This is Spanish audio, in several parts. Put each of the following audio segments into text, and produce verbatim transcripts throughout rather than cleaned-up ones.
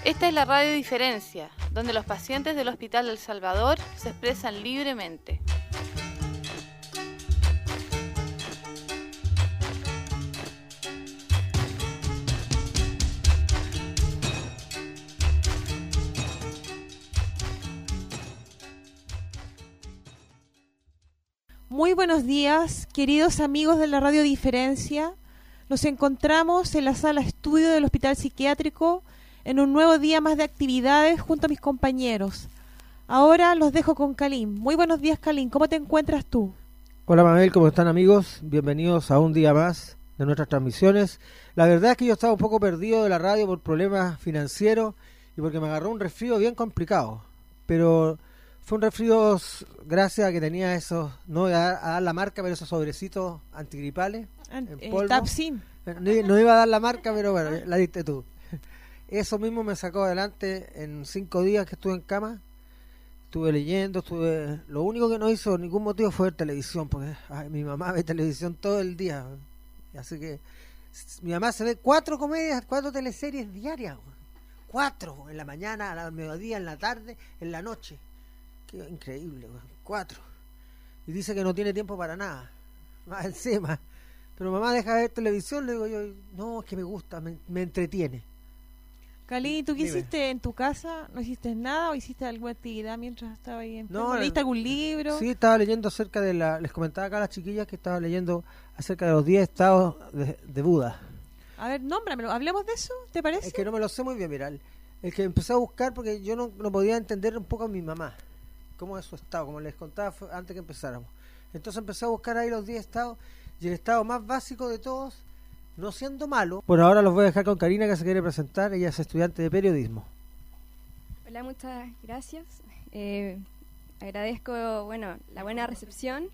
Esta es la Radio Diferencia, donde los pacientes del Hospital del Salvador se expresan libremente. Muy buenos días, queridos amigos de la Radio Diferencia. Nos encontramos en la sala estudio del Hospital Psiquiátrico en un nuevo día más de actividades junto a mis compañeros. Ahora los dejo con Kalin. Muy buenos días, Kalin. ¿Cómo te encuentras tú? Hola, Mabel, ¿cómo están, amigos? Bienvenidos a un día más de nuestras transmisiones. La verdad es que yo estaba un poco perdido de la radio por problemas financieros y porque me agarró un resfrío bien complicado. Pero fue un resfrío gracias a que tenía esos, no voy a dar, a dar la marca, pero esos sobrecitos antigripales An en eh, polvo. Tapsin. No, no iba a dar la marca, pero bueno, la diste tú. Eso mismo me sacó adelante en cinco días que estuve en cama. Estuve leyendo, estuve... Lo único que no hizo por ningún motivo fue ver televisión, porque ay, mi mamá ve televisión todo el día. Así que mi mamá se ve cuatro comedias, cuatro teleseries diarias. Cuatro, en la mañana, al mediodía, en la tarde, en la noche. Qué increíble, cuatro. Y dice que no tiene tiempo para nada, más encima. Pero mamá, deja de ver televisión, le digo yo, no, es que me gusta, me, me entretiene. Kalin, ¿tú qué Dime. hiciste en tu casa? ¿No hiciste nada o hiciste alguna actividad mientras estaba ahí en No, ¿Leíste algún libro? Sí, estaba leyendo acerca de la... Les comentaba acá a las chiquillas que estaba leyendo acerca de los diez estados de, de Buda. A ver, nómbramelo. ¿Hablemos de eso? ¿Te parece? Es que no me lo sé muy bien, mira. El, el que empecé a buscar porque yo no, no podía entender un poco a mi mamá. Cómo es su estado, como les contaba fue antes que empezáramos. Entonces empecé a buscar ahí los diez estados y el estado más básico de todos, no siendo malo. Bueno, ahora los voy a dejar con Karina, que se quiere presentar. Ella es estudiante de periodismo. Hola, muchas gracias. Eh, agradezco, bueno, la buena recepción,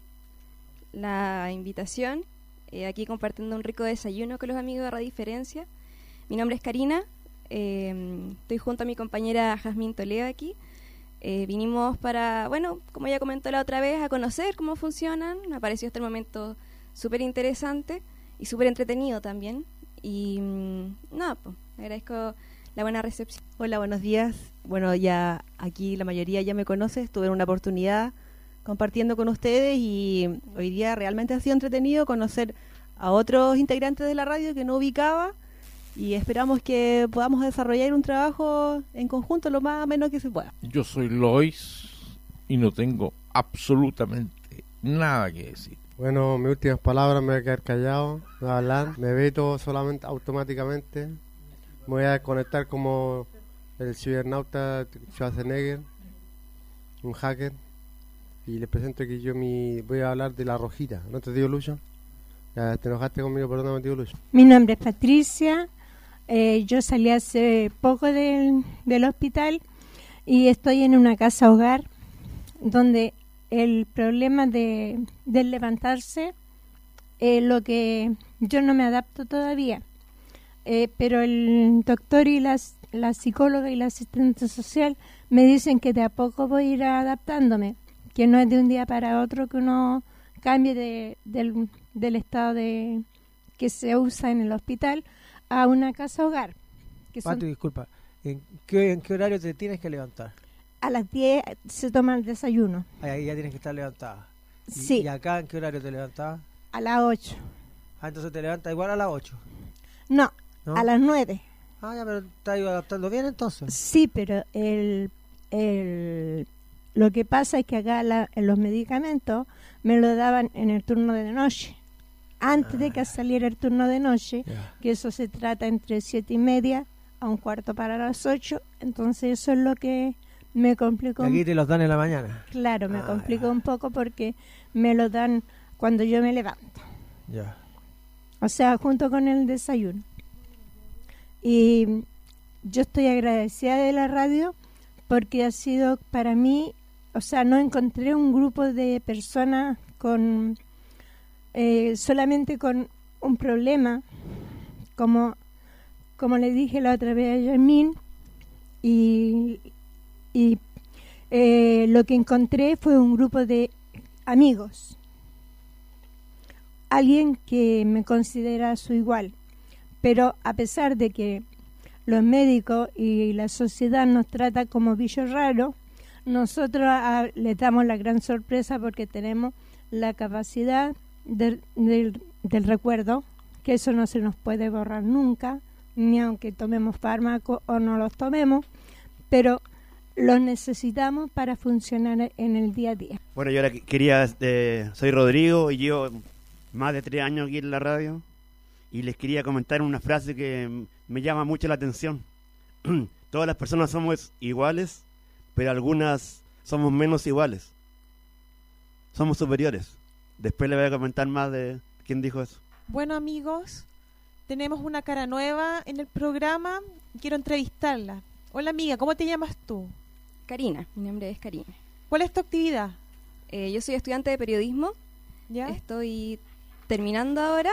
la invitación, eh, aquí compartiendo un rico desayuno con los amigos de Radio Diferencia. Mi nombre es Karina, eh, estoy junto a mi compañera Jazmín Toledo aquí. Eh, vinimos para, bueno, como ya comentó la otra vez, a conocer cómo funcionan. Me pareció hasta el momento súper interesante y súper entretenido también. Y mmm, nada, pues, agradezco la buena recepción. Hola, buenos días. Bueno, ya aquí la mayoría ya me conoce. Estuve en una oportunidad compartiendo con ustedes y hoy día realmente ha sido entretenido conocer a otros integrantes de la radio que no ubicaba. Y esperamos que podamos desarrollar un trabajo en conjunto lo más menos que se pueda. Yo soy Lois y no tengo absolutamente nada que decir. Bueno, mis últimas palabras, me voy a quedar callado, no voy a hablar, me veto solamente automáticamente. Me voy a desconectar como el cibernauta Schwarzenegger, un hacker. Y les presento que yo mi voy a hablar de la rojita. ¿No te digo, Lucho? Ya te enojaste conmigo, perdón, te digo, Lucho. Mi nombre es Patricia. Eh, yo salí hace poco del, del hospital y estoy en una casa hogar donde el problema de, de levantarse es lo que yo no me adapto todavía. Eh, pero el doctor y las, la psicóloga y la asistente social me dicen que de a poco voy a ir adaptándome, que no es de un día para otro que uno cambie de, del, del estado de que se usa en el hospital a una casa hogar. Que Pati, son, disculpa, ¿en qué, ¿en qué horario te tienes que levantar? a las diez se toma el desayuno. Ahí ya tienes que estar levantada. ¿Y, Sí. ¿Y acá en qué horario te levantabas? A las ocho. Ah, entonces te levantas igual a las ocho. No, ¿No? a las nueve. Ah, ya, pero te estás adaptando bien entonces. Sí, pero el, el lo que pasa es que acá la, en los medicamentos me lo daban en el turno de noche. Antes ah. de que saliera el turno de noche, Yeah. que eso se trata entre siete y media a un cuarto para las ocho. Entonces eso es lo que me complicó. Y aquí te los dan en la mañana. Claro, me Ah, complicó ya. un poco porque me lo dan cuando yo me levanto. Ya. O sea, junto con el desayuno. Y yo estoy agradecida de la radio porque ha sido para mí, o sea, no encontré un grupo de personas con eh, solamente con un problema, como como le dije la otra vez a Yasmín, y, y eh, lo que encontré fue un grupo de amigos, alguien que me considera su igual, pero a pesar de que los médicos y la sociedad nos trata como bichos raros, nosotros a, les damos la gran sorpresa porque tenemos la capacidad de, de, del recuerdo, que eso no se nos puede borrar nunca, ni aunque tomemos fármacos o no los tomemos, pero los necesitamos para funcionar en el día a día. Bueno, yo ahora quería, eh, soy Rodrigo y llevo más de tres años aquí en la radio y les quería comentar una frase que me llama mucho la atención. Todas las personas somos iguales, pero algunas somos menos iguales. Somos superiores. Después les voy a comentar más de quién dijo eso. Bueno, amigos, tenemos una cara nueva en el programa. Quiero entrevistarla. Hola, amiga, ¿cómo te llamas tú? Karina, mi nombre es Karina. ¿Cuál es tu actividad? Eh, yo soy estudiante de periodismo. ¿Ya? Estoy terminando ahora.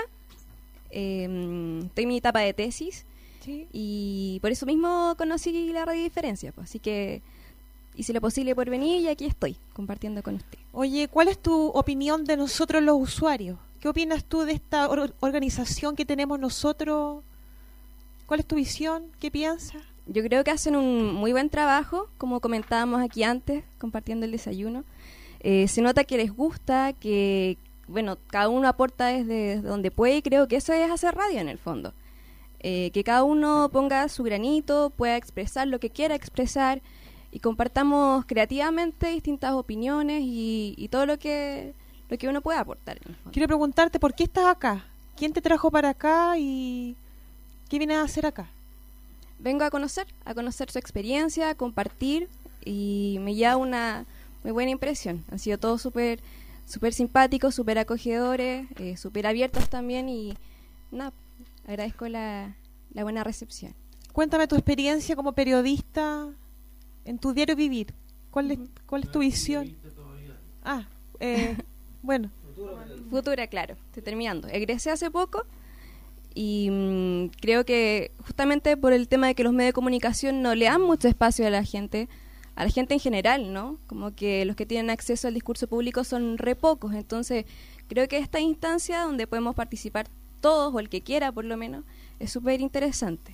Eh, estoy en mi etapa de tesis. Sí. Y por eso mismo conocí la Radio Diferencia. Pues, así que hice lo posible por venir y aquí estoy, compartiendo con usted. Oye, ¿cuál es tu opinión de nosotros los usuarios? ¿Qué opinas tú de esta or- organización que tenemos nosotros? ¿Cuál es tu visión? ¿Qué piensas? Yo creo que hacen un muy buen trabajo, como comentábamos aquí antes, compartiendo el desayuno. Eh, se nota que les gusta, que bueno, cada uno aporta desde donde puede y creo que eso es hacer radio en el fondo. Eh, que cada uno ponga su granito, pueda expresar lo que quiera expresar y compartamos creativamente distintas opiniones y, y todo lo que lo que uno pueda aportar en el fondo. Quiero preguntarte, ¿por qué estás acá? ¿Quién te trajo para acá y qué vienes a hacer acá? Vengo a conocer, a conocer su experiencia, a compartir y me lleva una muy buena impresión. Han sido todos súper súper simpáticos, súper acogedores, eh, súper abiertos también y nada, agradezco la, la buena recepción. Cuéntame tu experiencia como periodista en tu diario vivir. ¿Cuál es, cuál es tu visión? Ah, eh, bueno. Futura, claro, estoy terminando. Egresé hace poco y mmm, creo que justamente por el tema de que los medios de comunicación no le dan mucho espacio a la gente, a la gente en general, ¿no? Como que los que tienen acceso al discurso público son re pocos. Entonces, creo que esta instancia donde podemos participar todos, o el que quiera por lo menos, es súper interesante.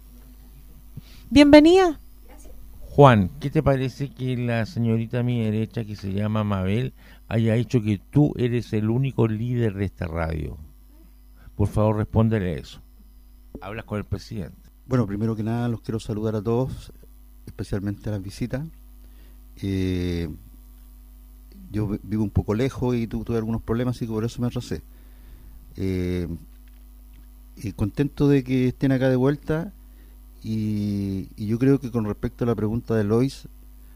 Bienvenida. Juan, ¿qué te parece que la señorita a mi derecha, que se llama Mabel, haya dicho que tú eres el único líder de esta radio? Por favor, respóndele a eso. Hablas con el presidente. Bueno, primero que nada los quiero saludar a todos, especialmente a las visitas. Eh, yo vivo un poco lejos y tu, tuve algunos problemas, así que por eso me atrasé. Eh, y contento de que estén acá de vuelta y, y yo creo que con respecto a la pregunta de Lois,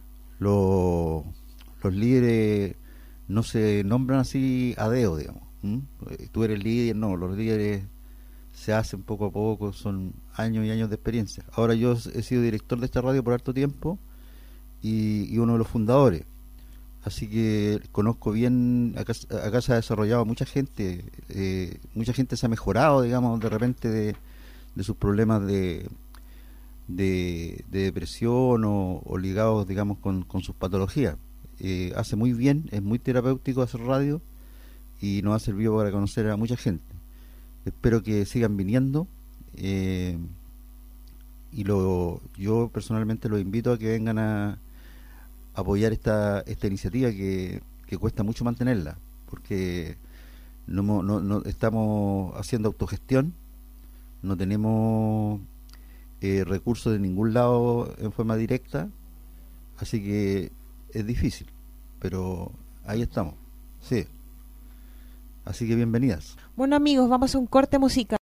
lo, los líderes no se nombran así a dedo, digamos. ¿Mm? Tú eres líder, no, los líderes se hacen poco a poco, son años y años de experiencia. Ahora yo he sido director de esta radio por harto tiempo y, y uno de los fundadores, así que conozco bien, acá, acá se ha desarrollado mucha gente, eh, mucha gente se ha mejorado, digamos, de repente de, de sus problemas de, de, de depresión o, o ligados, digamos, con, con sus patologías. Eh, hace muy bien, es muy terapéutico hacer radio y nos ha servido para conocer a mucha gente. Espero que sigan viniendo eh, y lo, yo personalmente los invito a que vengan a apoyar esta esta iniciativa que, que cuesta mucho mantenerla, porque no, no, no estamos haciendo autogestión, no tenemos eh, recursos de ningún lado en forma directa, así que es difícil, pero ahí estamos, sí. Así que bienvenidas. Bueno, amigos, vamos a un corte musical.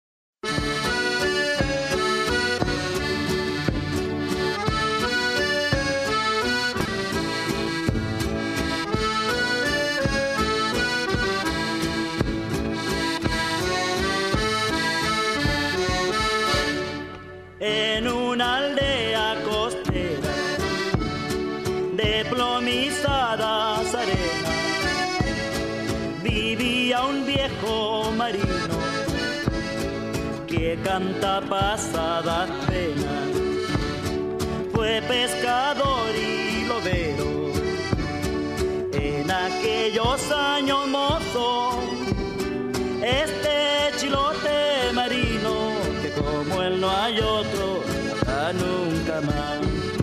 En una aldea costera de plomizadas arenas vivía un viejo marino que canta pasadas penas. Fue pescador y lobero en aquellos años mozos. Este chilote marino, que como él no hay otro, nunca más.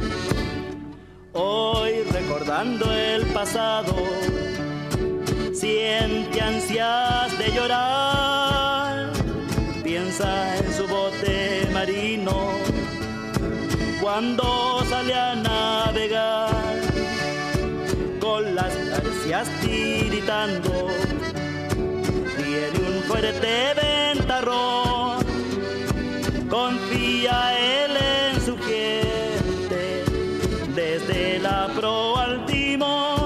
Hoy recordando el pasado, siente ansias de llorar, piensa en su bote marino cuando sale a navegar, con las garcias tiritando, viene un fuerte ventarrón, confía él en su gente, desde la proa al timón.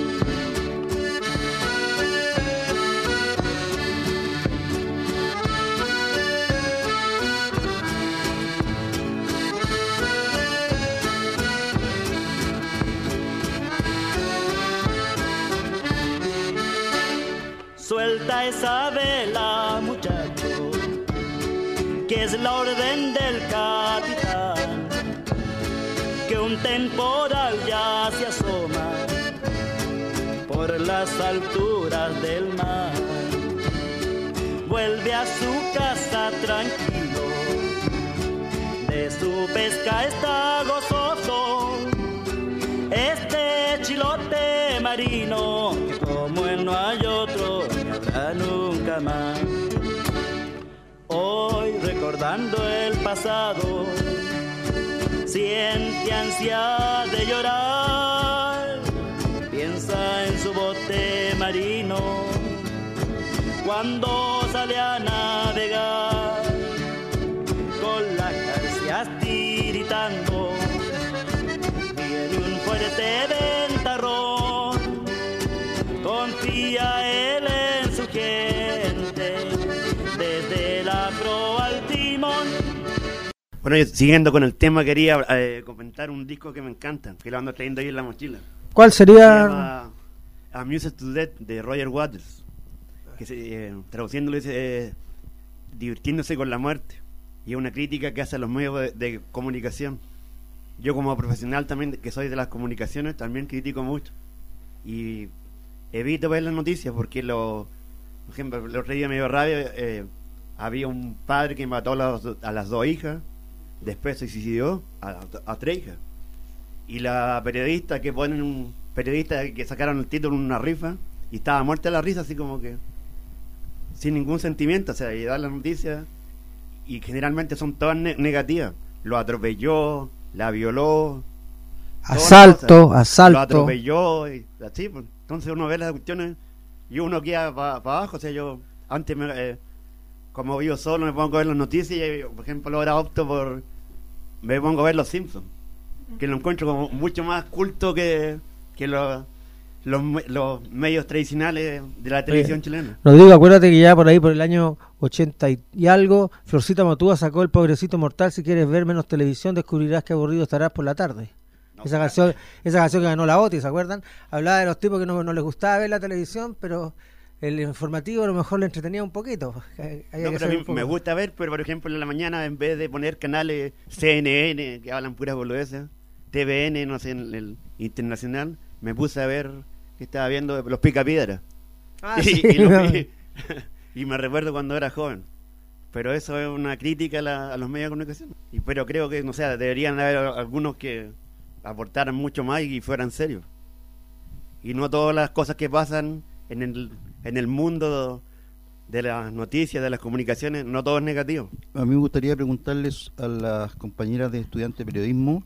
Suelta esa vela, muchacho, que es la orden del capitán, que un temporal ya se asoma por las alturas del mar. Vuelve a su casa tranquilo, de su pesca está gozoso este chilote marino, que como él no hay otro, ni habrá nunca más. Hoy recordando el pasado, siente ansia de llorar, piensa en su bote marino cuando sale a navegar, con las garcias tiritando, viene un fuerte ventarrón, confía él en su gente, desde la proa al timón. Bueno, yo, siguiendo con el tema, quería eh, comentar un disco que me encanta, que lo ando trayendo ahí en la mochila. ¿Cuál sería? Se llama Amused to Death, de Roger Waters, que se, eh, traduciéndolo dice eh, divirtiéndose con la muerte, y es una crítica que hace a los medios de, de comunicación. Yo como profesional también, que soy de las comunicaciones, también critico mucho y evito ver las noticias porque, lo, por ejemplo, el otro día me dio rabia, eh, había un padre que mató a las, a las dos hijas, después se suicidó a, a tres hijas, y la periodista que ponen un periodista que sacaron el título en una rifa y estaba muerta la risa, así como que sin ningún sentimiento, o sea, y dar las noticias y generalmente son todas ne- negativas. Lo atropelló, la violó, asalto, asalto, lo atropelló, y así, pues. Entonces uno ve las cuestiones y uno queda para pa abajo. O sea, yo antes, me, eh, como vivo solo, me pongo a ver las noticias y, por ejemplo, ahora opto por, me pongo a ver Los Simpsons, que lo encuentro como mucho más culto que, que los, los, los medios tradicionales de la televisión Oye, chilena. Rodrigo, acuérdate que ya por ahí, por el año ochenta y, y algo, Florcita Motúa sacó El Pobrecito Mortal. Si quieres ver menos televisión, descubrirás que aburrido estarás por la tarde. No, esa canción esa canción que ganó la OTI, ¿se acuerdan? Hablaba de los tipos que no, no les gustaba ver la televisión, pero el informativo a lo mejor le entretenía un poquito. No, pero a mí me gusta ver, pero por ejemplo en la mañana, en vez de poner canales C N N que hablan puras boludeces, T V N, no sé, en el internacional, me puse a ver que estaba viendo Los Picapiedras. Ah, y, sí, y, lo, no. y, y me recuerdo cuando era joven. Pero eso es una crítica a, la, a los medios de comunicación. Y, pero creo que, no sé, deberían haber algunos que aportaran mucho más y fueran serios. Y no todas las cosas que pasan en el, en el mundo de las noticias, de las comunicaciones, no todo es negativo. A mí me gustaría preguntarles a las compañeras de estudiantes de periodismo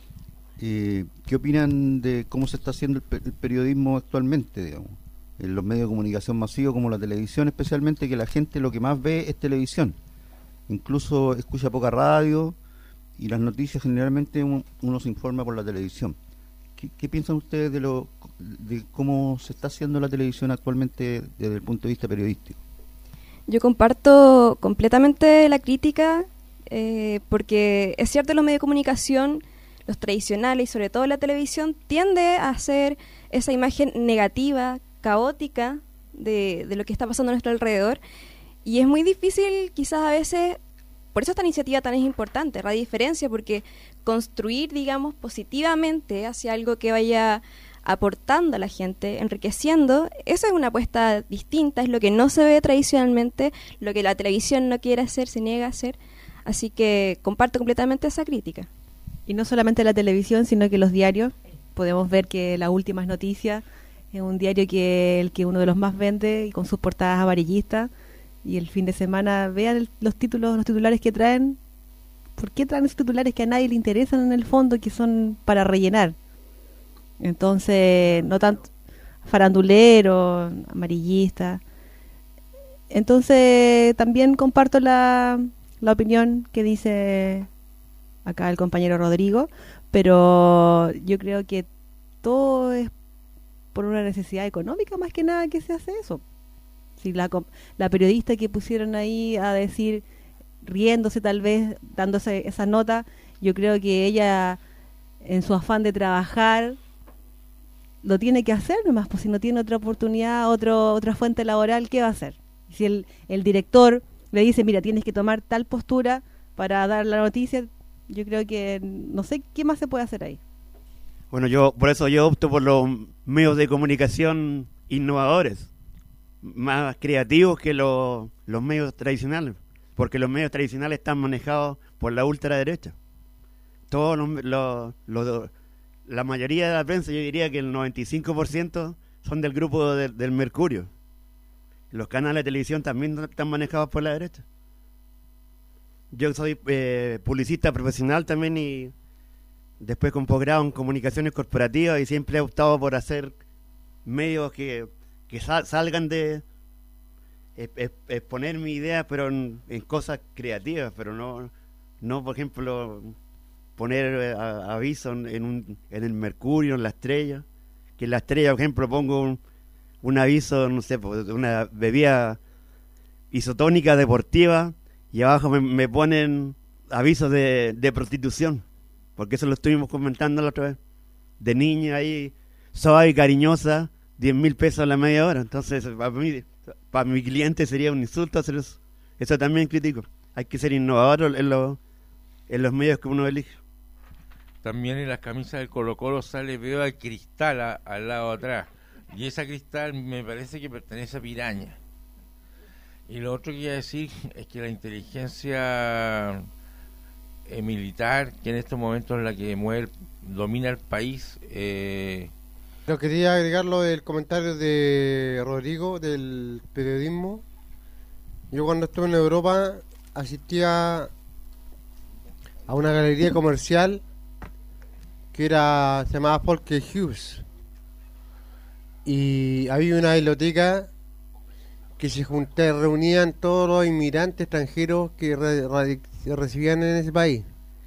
eh, ¿qué opinan de cómo se está haciendo el, pe- el periodismo actualmente, digamos, en los medios de comunicación masivos como la televisión, especialmente, que la gente lo que más ve es televisión, incluso escucha poca radio y las noticias generalmente un, uno se informa por la televisión. ¿Qué, qué piensan ustedes de lo de cómo se está haciendo la televisión actualmente desde el punto de vista periodístico? Yo comparto completamente la crítica, eh, porque es cierto, los medios de comunicación, los tradicionales y sobre todo la televisión, tiende a hacer esa imagen negativa, caótica de, de lo que está pasando a nuestro alrededor, y es muy difícil quizás a veces. Por eso esta iniciativa tan es importante, Radio Diferencia, porque construir, digamos, positivamente hacia algo que vaya aportando a la gente, enriqueciendo, eso es una apuesta distinta, es lo que no se ve tradicionalmente, lo que la televisión no quiere hacer, se niega a hacer, así que comparto completamente esa crítica. Y no solamente la televisión, sino que los diarios. Podemos ver que Las Últimas Noticias es un diario que el que uno de los más vende y con sus portadas amarillistas. Y el fin de semana vean el, los títulos, los titulares que traen. ¿Por qué traen esos titulares que a nadie le interesan en el fondo, que son para rellenar? Entonces, no tanto farandulero, amarillista. Entonces, también comparto la, la opinión que dice acá el compañero Rodrigo, pero yo creo que todo es por una necesidad económica más que nada que se hace eso. Si la, la periodista que pusieron ahí a decir, riéndose tal vez, dándose esa nota, yo creo que ella, en su afán de trabajar, lo tiene que hacer nomás, pues si no tiene otra oportunidad, otro, otra fuente laboral, ¿qué va a hacer? Si el, el director le dice, mira, tienes que tomar tal postura para dar la noticia, yo creo que no sé qué más se puede hacer ahí. Bueno, yo por eso yo opto por los medios de comunicación innovadores, más creativos que los, los medios tradicionales, porque los medios tradicionales están manejados por la ultraderecha. Todos los, los, los, la mayoría de la prensa, yo diría que el noventa y cinco por ciento son del grupo de, del Mercurio. Los canales de televisión también están manejados por la derecha. Yo soy eh, publicista profesional también y después con posgrado en comunicaciones corporativas y siempre he optado por hacer medios que, que sal, salgan de exponer mi idea, pero en, en cosas creativas, pero no, no por ejemplo, poner a, aviso en, en, un, en el Mercurio, en La Estrella, que en La Estrella, por ejemplo, pongo un, un aviso, no sé, de una bebida isotónica deportiva y abajo me, me ponen avisos de, de prostitución, porque eso lo estuvimos comentando la otra vez, de niña ahí, suave y cariñosa, diez mil pesos a la media hora. Entonces, para mí, para mi cliente sería un insulto hacer eso. Eso también critico. Hay que ser innovador en, lo, en los medios que uno elige. También en las camisas del Colo-Colo sale, veo el cristal a, al lado de atrás. Y esa cristal me parece que pertenece a Piraña. Y lo otro que iba a decir es que la inteligencia eh, militar, que en estos momentos es la que mueve, domina el país. Eh... Yo quería agregar lo del comentario de Rodrigo del periodismo. Yo cuando estuve en Europa asistía a una galería comercial que era se llamaba Folke Hughes y había una biblioteca que se juntaban, reunían todos los inmigrantes extranjeros que re, re, recibían en ese país.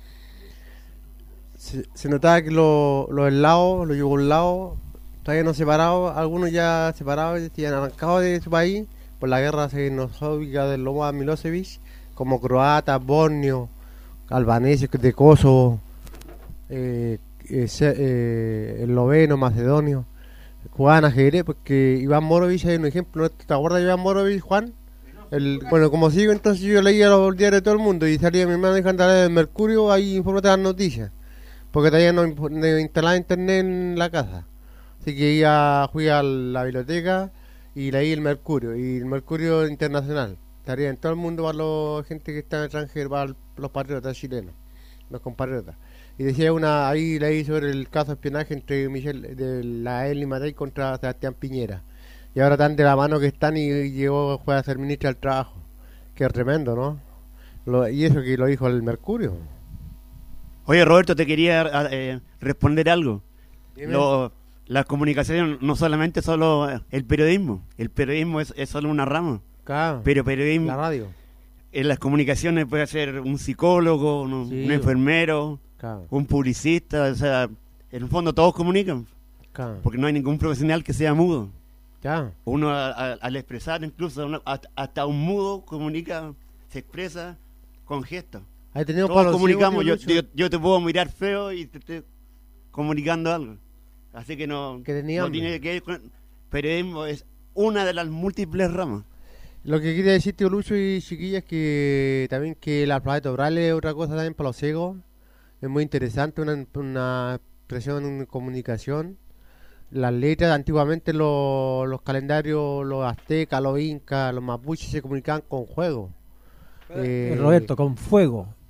Se, se notaba que los lo eslavos, los yugoslavos, todavía no separados, algunos ya separados, ya arrancados de su país por la guerra xenofóbica del Slobodan Milosevic, como croatas, bosnios, albaneses de Kosovo, eh, eh, eh, eslovenos, macedonios, jugaban ajedrez, porque Iván Morovich hay un ejemplo, ¿te acuerdas de Iván Morovich, Juan? El, bueno, como sigo, entonces yo leía los diarios de todo el mundo y salía mi hermano de Cantalera del Mercurio, ahí informate las noticias, porque todavía no, no instalaba internet en la casa. Así que iba, fui a la biblioteca y leí el Mercurio, y el Mercurio internacional. Estaría en todo el mundo para la gente que está en el extranjero, para los patriotas chilenos, los compatriotas. Y decía una, ahí leí sobre el caso de espionaje entre Michel, de la Eli Matei contra Sebastián Piñera. Y ahora tan de la mano que están y, y llegó fue a ser ministra del Trabajo. Qué tremendo, ¿no? Lo, y eso que lo dijo el Mercurio. Oye, Roberto, te quería eh, responder algo. Lo, las comunicaciones no solamente solo el periodismo. El periodismo es, es solo una rama. Claro, pero periodismo, la radio. En las comunicaciones puede ser un psicólogo, un, sí, un enfermero, claro, un publicista, o sea, en el fondo todos comunican, claro, porque no hay ningún profesional que sea mudo. Claro. Uno a, a, al expresar, incluso uno, hasta, hasta un mudo comunica, se expresa con gestos. Todos comunicamos, yo, yo, yo te puedo mirar feo y te estoy comunicando algo. Así que no, que no tiene que ver con... Periodismo es una de las múltiples ramas. Lo que quería decir, tío Lucho y chiquillas, que también que el alfabeto braille es otra cosa también para los ciegos. Es muy interesante, una, una expresión en comunicación. Las letras, antiguamente los, los calendarios, los aztecas, los incas, los mapuches se comunicaban con juego. Eh, Roberto, con fuego.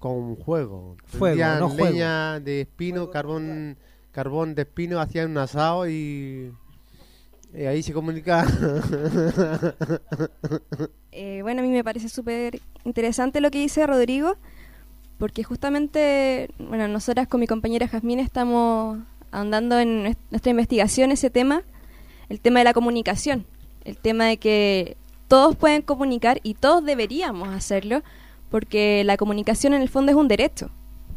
con fuego. Fuego, Prendían no juego. leña de espino, carbón, carbón de espino, hacían un asado y, y ahí se comunicaba. Eh, bueno, a mí me parece súper interesante lo que dice Rodrigo, porque justamente, bueno, nosotras con mi compañera Jazmín estamos ahondando en nues- nuestra investigación ese tema, el tema de la comunicación, el tema de que todos pueden comunicar y todos deberíamos hacerlo, porque la comunicación en el fondo es un derecho,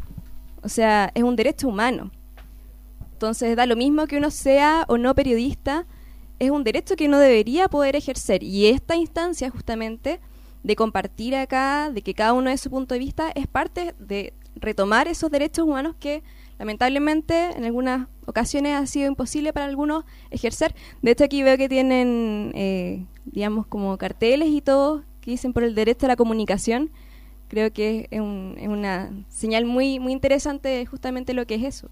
o sea, es un derecho humano. Entonces da lo mismo que uno sea o no periodista, es un derecho que uno debería poder ejercer, y esta instancia justamente de compartir acá, de que cada uno dé su punto de vista, es parte de retomar esos derechos humanos que lamentablemente en algunas ocasiones ha sido imposible para algunos ejercer. De hecho, aquí veo que tienen, eh, digamos, como carteles y todo que dicen por el derecho a la comunicación. Creo que es, un, es una señal muy muy interesante de justamente lo que es eso.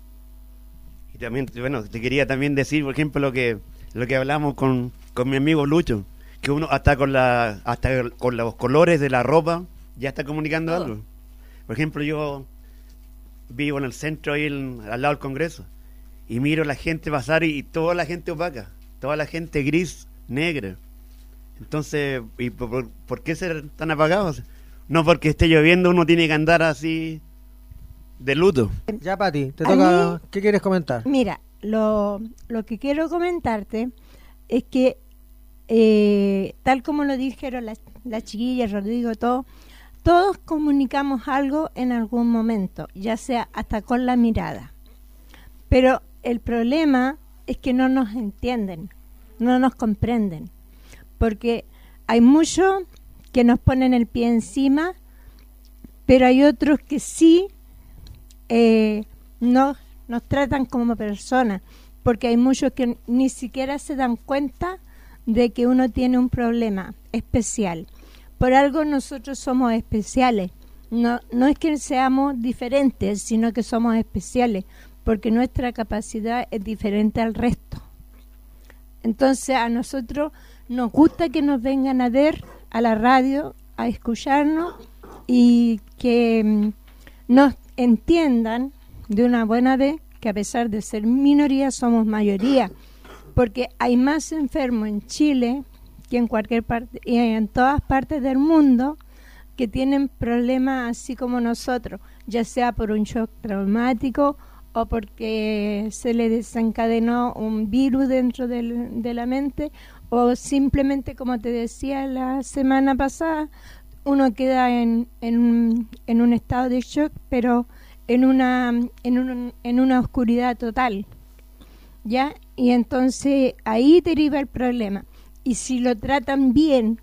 Y también, bueno, te quería también decir, por ejemplo, lo que lo que hablamos con, con mi amigo Lucho, que uno hasta con la hasta con los colores de la ropa ya está comunicando Oh. algo. Por ejemplo, yo vivo en el centro, ahí en- al lado del Congreso, y miro la gente pasar y, y toda la gente opaca, toda la gente gris, negra. Entonces, ¿y por, por- por qué ser tan apagados? No porque esté lloviendo uno tiene que andar así de luto. Ya, Pati, te A toca. mí- ¿Qué quieres comentar? Mira, lo, lo que quiero comentarte es que, eh, tal como lo dijeron las la chiquillas, Rodrigo, todo, todos comunicamos algo en algún momento, ya sea hasta con la mirada. Pero el problema es que no nos entienden, no nos comprenden, porque hay muchos que nos ponen el pie encima, pero hay otros que sí eh, nos, nos tratan como personas, porque hay muchos que ni siquiera se dan cuenta de que uno tiene un problema especial. Por algo nosotros somos especiales. No, no es que seamos diferentes, sino que somos especiales, porque nuestra capacidad es diferente al resto. Entonces a nosotros nos gusta que nos vengan a ver a la radio, a escucharnos y que mm, nos entiendan de una buena vez que a pesar de ser minoría somos mayoría, porque hay más enfermos en Chile que en cualquier parte y en todas partes del mundo que tienen problemas así como nosotros, ya sea por un shock traumático o porque se le desencadenó un virus dentro del, de la mente, o simplemente, como te decía la semana pasada, uno queda en, en, un, en un estado de shock, pero en una, en, un, en una oscuridad total, ¿ya? Y entonces ahí deriva el problema. Y si lo tratan bien,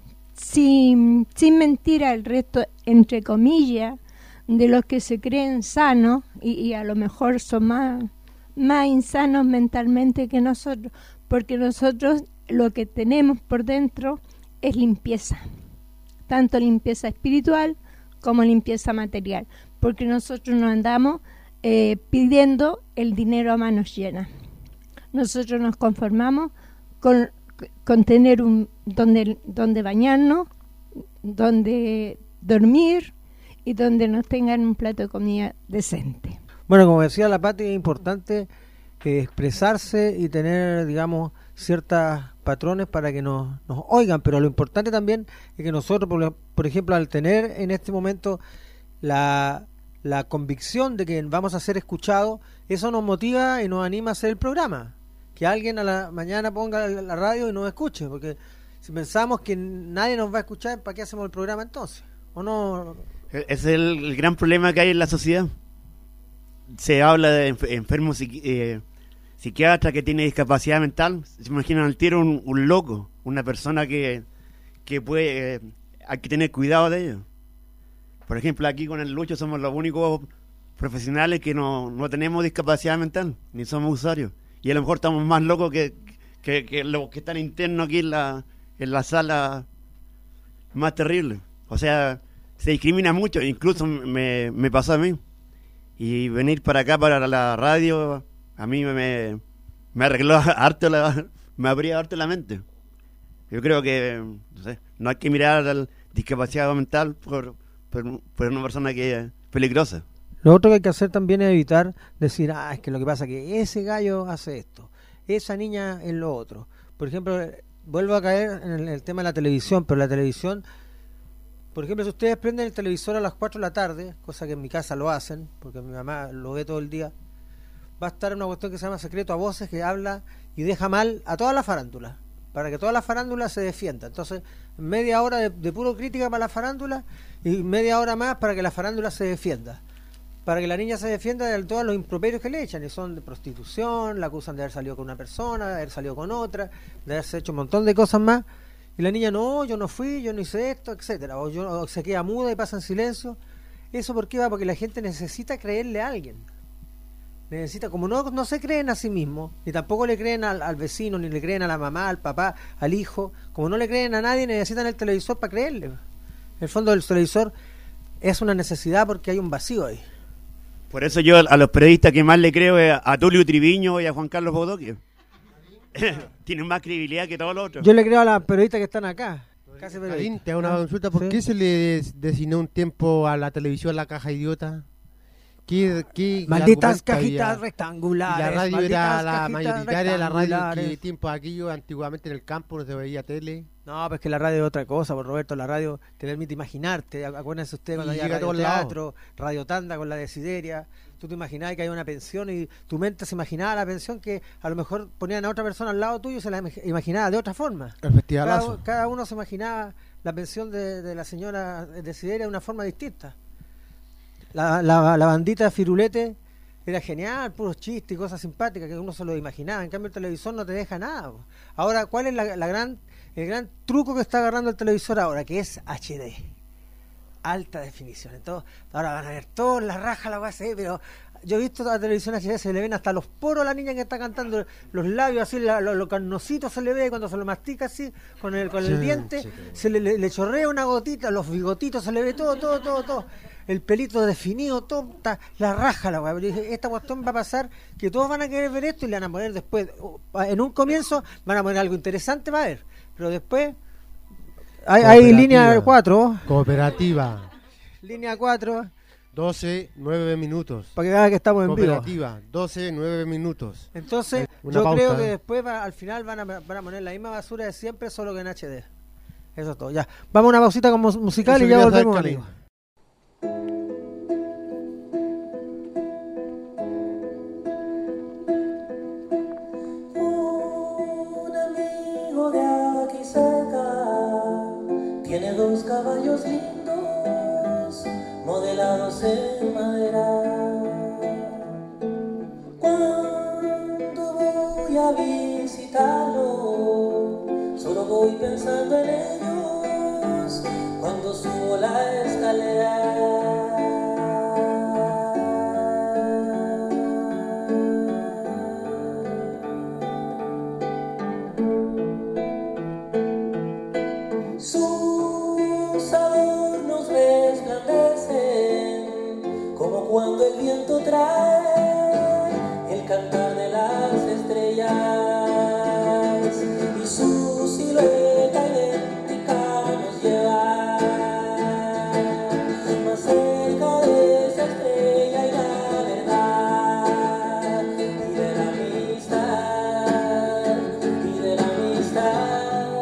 sin, sin mentir al resto, entre comillas, de los que se creen sanos, y, y a lo mejor son más, más insanos mentalmente que nosotros, porque nosotros lo que tenemos por dentro es limpieza, tanto limpieza espiritual como limpieza material, porque nosotros no andamos eh, pidiendo el dinero a manos llenas. Nosotros nos conformamos con, con tener un donde, donde bañarnos, donde dormir y donde nos tengan un plato de comida decente. Bueno, como decía la Pati, es importante eh, expresarse y tener, digamos, ciertos patrones para que nos, nos oigan, pero lo importante también es que nosotros, por, por ejemplo, al tener en este momento la, la convicción de que vamos a ser escuchados, eso nos motiva y nos anima a hacer el programa. Que alguien a la mañana ponga la, la radio y nos escuche, porque si pensamos que nadie nos va a escuchar, ¿para qué hacemos el programa entonces? ¿O no? Ese es el, el gran problema que hay en la sociedad. Se habla de enf- enfermos psiqui- eh, psiquiatra que tiene discapacidad mental. Se imaginan al tiro un, un loco, una persona que, que puede, eh, hay que tener cuidado de ellos. Por ejemplo, aquí con el Lucho somos los únicos profesionales que no, no tenemos discapacidad mental, ni somos usuarios. Y a lo mejor estamos más locos que, que, que los que están internos aquí en la, en la sala más terrible. O sea, se discrimina mucho, incluso me, me pasó a mí. Y venir para acá, para la radio, a mí me, me arregló harto, la, me abría harto la mente. Yo creo que, no sé, no hay que mirar al discapacidad mental por, por, por una persona que, peligrosa. Lo otro que hay que hacer también es evitar decir, ah, es que lo que pasa es que ese gallo hace esto, esa niña es lo otro. Por ejemplo, vuelvo a caer en el, el tema de la televisión, pero la televisión, por ejemplo, si ustedes prenden el televisor a las cuatro de la tarde, cosa que en mi casa lo hacen, porque mi mamá lo ve todo el día, va a estar una cuestión que se llama Secreto a Voces, que habla y deja mal a toda la farándula, para que toda la farándula se defienda. Entonces, media hora de, de puro crítica para la farándula y media hora más para que la farándula se defienda. Para que la niña se defienda de todos los improperios que le echan, y son de prostitución, la acusan de haber salido con una persona, de haber salido con otra, de haberse hecho un montón de cosas más, y la niña, no, yo no fui, yo no hice esto, etcétera, o, yo, o se queda muda y pasa en silencio. ¿Eso por qué va? Porque la gente necesita creerle a alguien. Necesita, como no, no se creen a sí mismos, ni tampoco le creen al, al vecino, ni le creen a la mamá, al papá, al hijo, como no le creen a nadie, necesitan el televisor para creerle. En el fondo del televisor es una necesidad porque hay un vacío ahí. Por eso yo a los periodistas que más le creo es a Tulio Triviño y a Juan Carlos Bodoque. Tienen más credibilidad que todos los otros. Yo le creo a los periodistas que están acá. Casi Karin, te hago una ¿Ah? consulta. ¿Por ¿Sí? qué se le designó un tiempo a la televisión La Caja Idiota? ¿Qué, qué Malditas argumento cajitas había? rectangulares. Y la radio malditas era la cajitas mayoritaria de la radio rectangulares. que tiempo aquello, antiguamente en el campo no se veía tele. No, pues que la radio es otra cosa, por Roberto, la radio te permite imaginarte. Acuérdense ustedes cuando Y había llega a radio todos lados. teatro, radio tanda con la Desideria. Tú te imaginabas que hay una pensión y tu mente se imaginaba la pensión que a lo mejor ponían a otra persona al lado tuyo y se la imag- imaginaba de otra forma. El festivalazo. Cada, cada uno se imaginaba la pensión de, de la señora Desideria de una forma distinta. La, la, la bandita de Firulete era genial, puros chistes y cosas simpáticas que uno se lo imaginaba. En cambio el televisor no te deja nada. Po. Ahora, ¿cuál es la, la gran el gran truco que está agarrando el televisor ahora? Que es H D. Alta definición. Entonces, ahora van a ver todas las rajas, la base, ¿eh? Pero yo he visto la televisión H D, se le ven hasta los poros a la niña que está cantando, los labios así, la, los, los carnositos se le ve cuando se lo mastica así, con el, con el Sí, diente, sí, se le, le, le chorrea una gotita, los bigotitos se le ve todo, todo, todo, todo. El pelito definido, todo, ta, la raja la weá. Pero dije, esta cuestión va a pasar que todos van a querer ver esto y le van a poner después, en un comienzo van a poner algo interesante para ver, pero después hay, hay línea cuatro. Cooperativa. Línea cuatro. doce, nueve minutos. Para que vean que estamos en vivo. Cooperativa, doce, nueve minutos. Entonces, Una yo pausa, creo que ¿eh? después va, al final van a, van a poner la misma basura de siempre, solo que en H D. Eso es todo. Ya. Vamos a una pausita con mus- musical Eso y ya quería saber, volvemos, Karin. amigos. Un amigo de aquí cerca tiene dos caballos lindos modelados en madera. Cuando voy a visitarlo, solo voy pensando en ellos cuando subo la escalera. Sus adornos resplandecen como cuando el viento trae el cantar de las estrellas, y su silueta idéntica nos lleva más cerca de esa estrella y la verdad y de la amistad y de la amistad.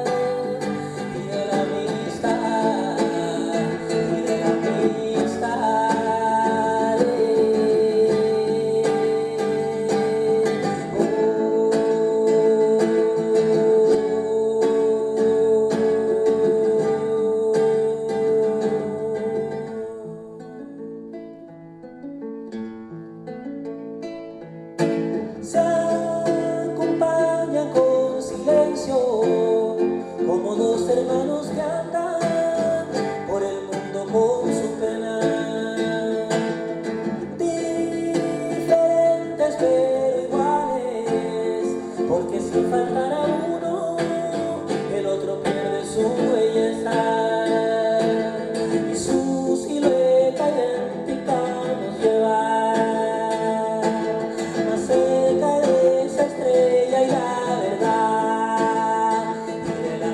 Se acompañan con silencio como dos hermanos que andan por el mundo con su pena, diferentes pero iguales, porque si faltara uno, el otro pierde su belleza, y su silueta idéntica nos lleva más cerca de esa estrella y la verdad y de la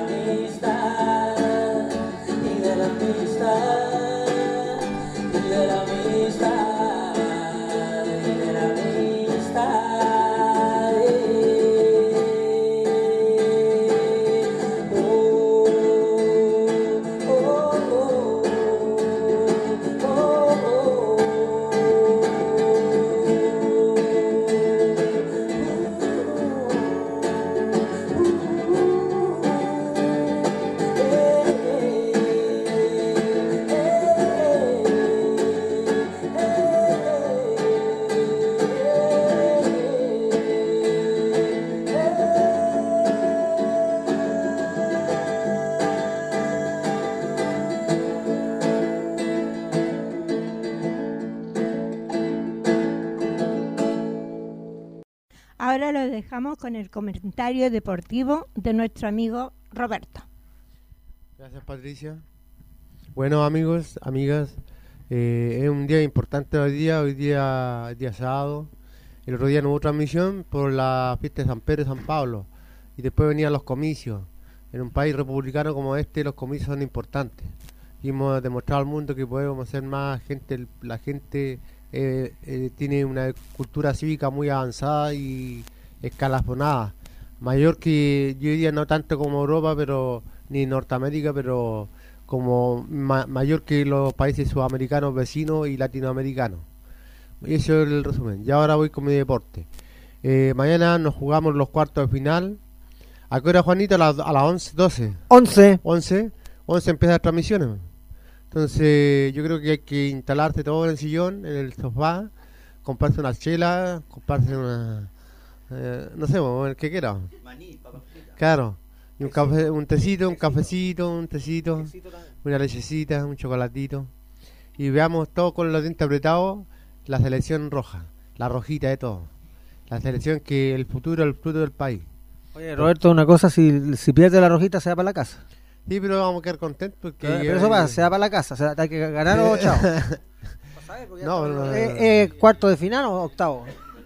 amistad y de la amistad y de la amistad. ahora lo dejamos con el comentario deportivo de nuestro amigo Roberto. Gracias, Patricia. Bueno, amigos, amigas, eh, es un día importante hoy día, hoy día, día sábado. El otro día no hubo transmisión por la fiesta de San Pedro y San Pablo. Y después venían los comicios. En un país republicano como este, los comicios son importantes. Y hemos demostrado al mundo que podemos ser más gente. La gente eh, eh, tiene una cultura cívica muy avanzada y escalafronada. Mayor que, yo diría, no tanto como Europa, pero ni Norteamérica, pero como ma mayor que los países sudamericanos vecinos y latinoamericanos. Eso es el resumen. Y ahora voy con mi deporte. Eh, mañana nos jugamos los cuartos de final. ¿A qué hora, Juanito? A las, a las once, doce. once. once. once empiezan las transmisiones. Entonces yo creo que hay que instalarse todo en el sillón, en el sofá, comprarse una chela, comprarse una... Eh, no sé, el que quiera. Claro. Y un, café, un tecito, un cafecito, un tecito, una lechecita, un chocolatito. Y veamos todo con los dientes apretados. La selección roja, la rojita de todo. La selección que el futuro, el futuro del país. Oye, Roberto, una cosa, si, si pierde la rojita se va para la casa. Sí, pero vamos a quedar contentos porque... Pero, pero eso pasa, se va para la casa, o sea, hay que ganar o chao. No, no, no. ¿Es, es cuarto de final o octavo?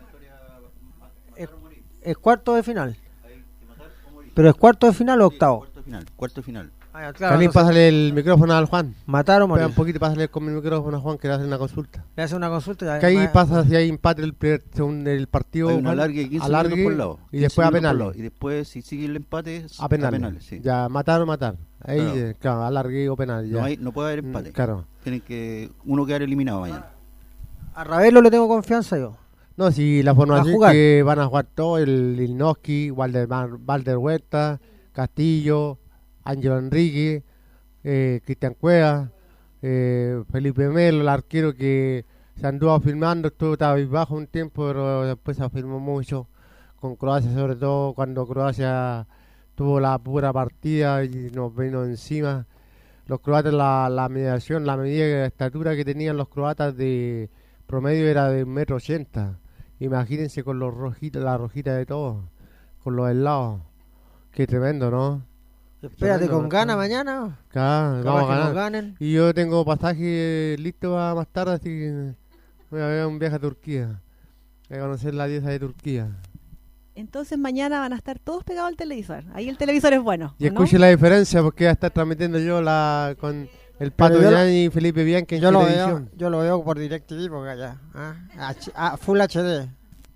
Es, es cuarto de final. ¿Pero es cuarto de final o octavo? Cuarto de final, cuarto de final. Ah, claro, Carlín, pásale el micrófono al Juan. Matar o morir. Espera un poquito, pásale con el micrófono a Juan, que le hace una consulta. Le hace una consulta. Que ahí pasa si hay empate el, primer, según el partido. Hay un alargue de quince alargue, minutos por lado. Y después a penales. Y después, si sigue el empate, a penales. A penales sí. Ya, matar o matar. Ahí, claro, eh, claro alargue o penal. Ya. No, hay, no puede haber empate. Mm, claro. Tienen que uno quedar eliminado mañana. A Ravelo le tengo confianza yo. No, si la formación que van a jugar todo, el Lilnoski, Walder, Walder Huerta, Castillo, Ángelo Enrique, eh, Cristian Cueva, eh, Felipe Melo, el arquero que se anduvo firmando, estuvo bajo un tiempo, pero después se afirmó mucho con Croacia, sobre todo cuando Croacia tuvo la pura partida y nos vino encima. Los croatas, la, la mediación, la medida de estatura que tenían los croatas de promedio era de un metro ochenta. Imagínense con los rojitos, la rojita de todos, con los helados. Qué tremendo, ¿no? Espérate, tremendo, con ¿no? ganas mañana. Claro, vamos a ganar. Ganen. Y yo tengo pasaje listo para más tarde, así que voy a ver un viaje a Turquía. Voy a conocer la diosa de Turquía. Entonces mañana van a estar todos pegados al televisor. Ahí el televisor es bueno. Y escuche ¿no? la diferencia, porque voy a estar transmitiendo yo la con el Pato Yañez y Felipe Bianchi en yo lo televisión. veo, yo lo veo por DirecTV porque allá, ¿ah? H, ah, Full H D.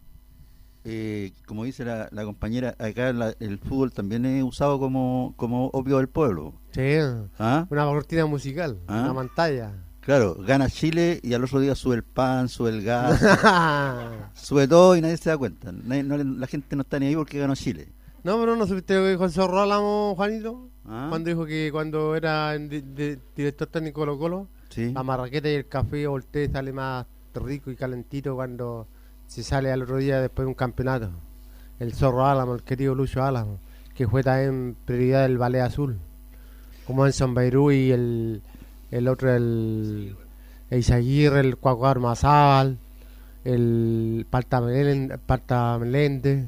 Eh, como dice la, la compañera, acá la, el fútbol también es usado como, como opio del pueblo. Sí, ¿Ah? Una cortina musical, ¿Ah? una pantalla. Claro, gana Chile y al otro día sube el pan, sube el gas, sube todo y nadie se da cuenta. Nadie, no, la gente no está ni ahí porque ganó Chile. No, pero no supiste lo que dijo el Zorro Álamo, Juanito. ¿Ah? Cuando dijo que cuando era de, de, director técnico Colo Colo, sí, la marraqueta y el café o el té sale más rico y calentito cuando se sale al otro día después de un campeonato. El Zorro Álamo, el querido Lucho Álamo, que fue también prioridad del Ballet Azul, como Enson Beirú y el, el otro, el Eizaguirre, el Cuaco Armazábal, el Parta Melende, Parta Melende.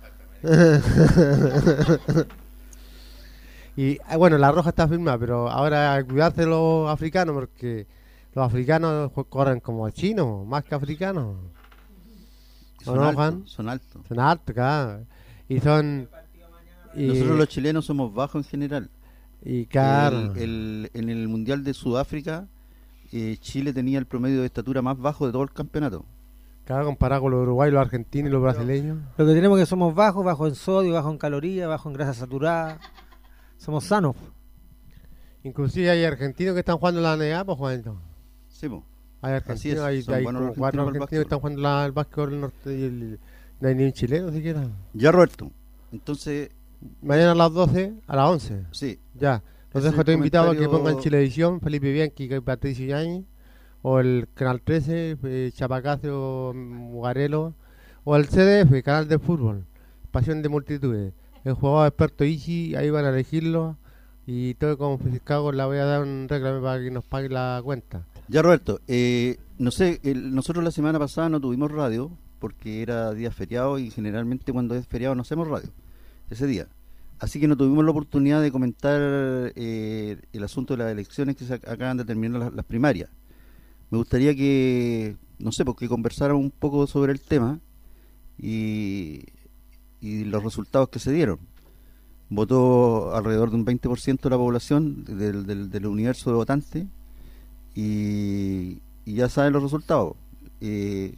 Y bueno, la roja está firmada, pero ahora hay que cuidarse de los africanos, porque los africanos corren como chinos, más que africanos. son, no, altos, Juan? son altos. Son altos, claro. Y son... Y, nosotros los chilenos somos bajos en general. Y claro. El, el, en el Mundial de Sudáfrica, eh, Chile tenía el promedio de estatura más bajo de todo el campeonato. Claro, comparado con los uruguayos, los argentinos y los brasileños. Lo que tenemos es que somos bajos, bajos en sodio, bajos en calorías, bajos en grasa saturada. Somos sanos. Inclusive hay argentinos que están jugando la N B A, pues, Juanito. Sí, pues. Hay argentinos, hay, son hay buenos como los cuatro argentinos argentinos que están jugando la, el básquetbol del norte y el, no hay ni un chileno siquiera. Ya, Roberto. Entonces... Mañana a las doce, a las once. Sí. Ya. Los Ese dejo todos invitados a que comentario- pongan Chilevisión, Felipe Bianchi y Patricio Yañez, o el Canal trece, eh, Chapacase o Mugarelo, o el C D F, Canal de Fútbol, Pasión de Multitudes. El jugador experto Ichi, ahí van a elegirlo, y todo como fiscal la voy a dar un reclamo para que nos pague la cuenta. Ya, Roberto, eh, no sé, el- nosotros la semana pasada no tuvimos radio porque era día feriado y generalmente cuando es feriado no hacemos radio ese día. Así que no tuvimos la oportunidad de comentar eh, el asunto de las elecciones que se ac- acaban de terminar las, las primarias. Me gustaría que, no sé, porque conversaran un poco sobre el tema y, y los resultados que se dieron. Votó alrededor de un veinte por ciento de la población del, del, del universo de votantes y, y ya saben los resultados. Eh,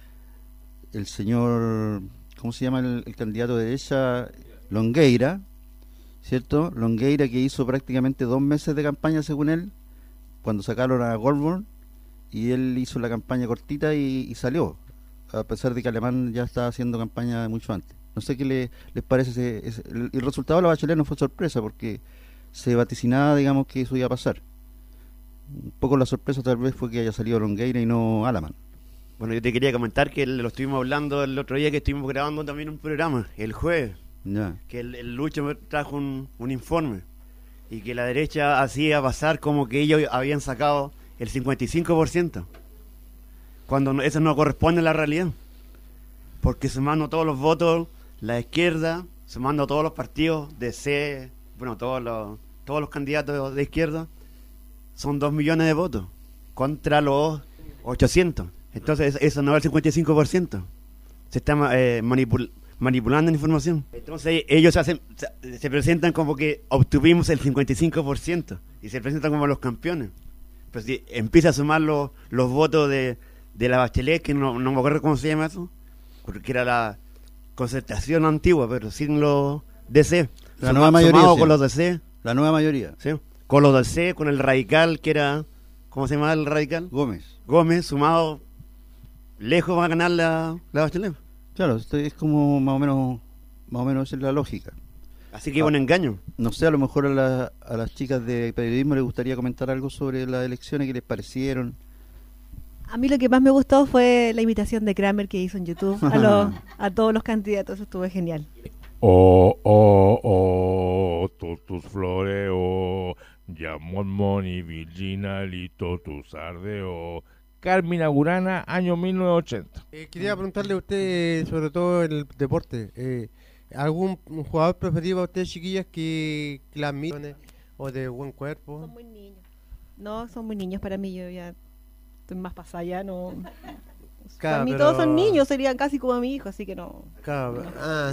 el señor, ¿cómo se llama el, el candidato de ella? Longueira, ¿cierto? Longueira, que hizo prácticamente dos meses de campaña según él, cuando sacaron a Goldborn, y él hizo la campaña cortita y, y salió, a pesar de que Alemán ya estaba haciendo campaña mucho antes. No sé qué le, les parece ese, ese, el, el resultado de la Bachelet no fue sorpresa, porque se vaticinaba, digamos, que eso iba a pasar. Un poco la sorpresa tal vez fue que haya salido Longueira y no Alemán. Bueno, yo te quería comentar que lo estuvimos hablando el otro día, que estuvimos grabando también un programa, el jueves. Ya. Que el, el Lucho me trajo un, un informe y que la derecha hacía pasar como que ellos habían sacado el cincuenta y cinco por ciento, cuando no, eso no corresponde a la realidad, porque sumando todos los votos, la izquierda, sumando todos los partidos de C, bueno, todos los, todos los candidatos de izquierda, son dos millones de votos contra los ochocientos. Entonces eso no es el cincuenta y cinco por ciento, se está eh, manipulando manipulando la información. Entonces ellos hacen, se presentan como que obtuvimos el cincuenta y cinco por ciento y se presentan como los campeones. Pues si empieza a sumar los, los votos de, de la Bachelet, que no, no me acuerdo cómo se llama eso, porque era la concertación antigua, pero sin los D C. La nueva mayoría, sumado sí. con los D C. La nueva mayoría. Sí. Con los D C, con el radical, que era, ¿cómo se llama el radical? Gómez. Gómez, sumado, lejos va a ganar la, la Bachelet. Claro, esto es como más o menos, más o menos esa es la lógica. Así que ah, un engaño. No sé, a lo mejor a, la, a las chicas de periodismo les gustaría comentar algo sobre las elecciones, que les parecieron. A mí lo que más me gustó fue la imitación de Kramer que hizo en YouTube a, los, a todos los candidatos, eso estuvo genial. Oh, oh, oh, todas tus flores, oh, Yamon Moni, Virginia, Lito, tus ardeo. Carmina Burana, año mil novecientos ochenta. Eh, quería preguntarle a usted sobre todo el deporte. Eh, ¿Algún jugador preferido a ustedes, chiquillas, que, que las admiran o de buen cuerpo? Son muy niños. No, son muy niños para mí. Yo ya estoy más pasada ya, no. Claro, para mí pero... todos son niños, serían casi como mi hijo, así que no. Claro, no. Ah.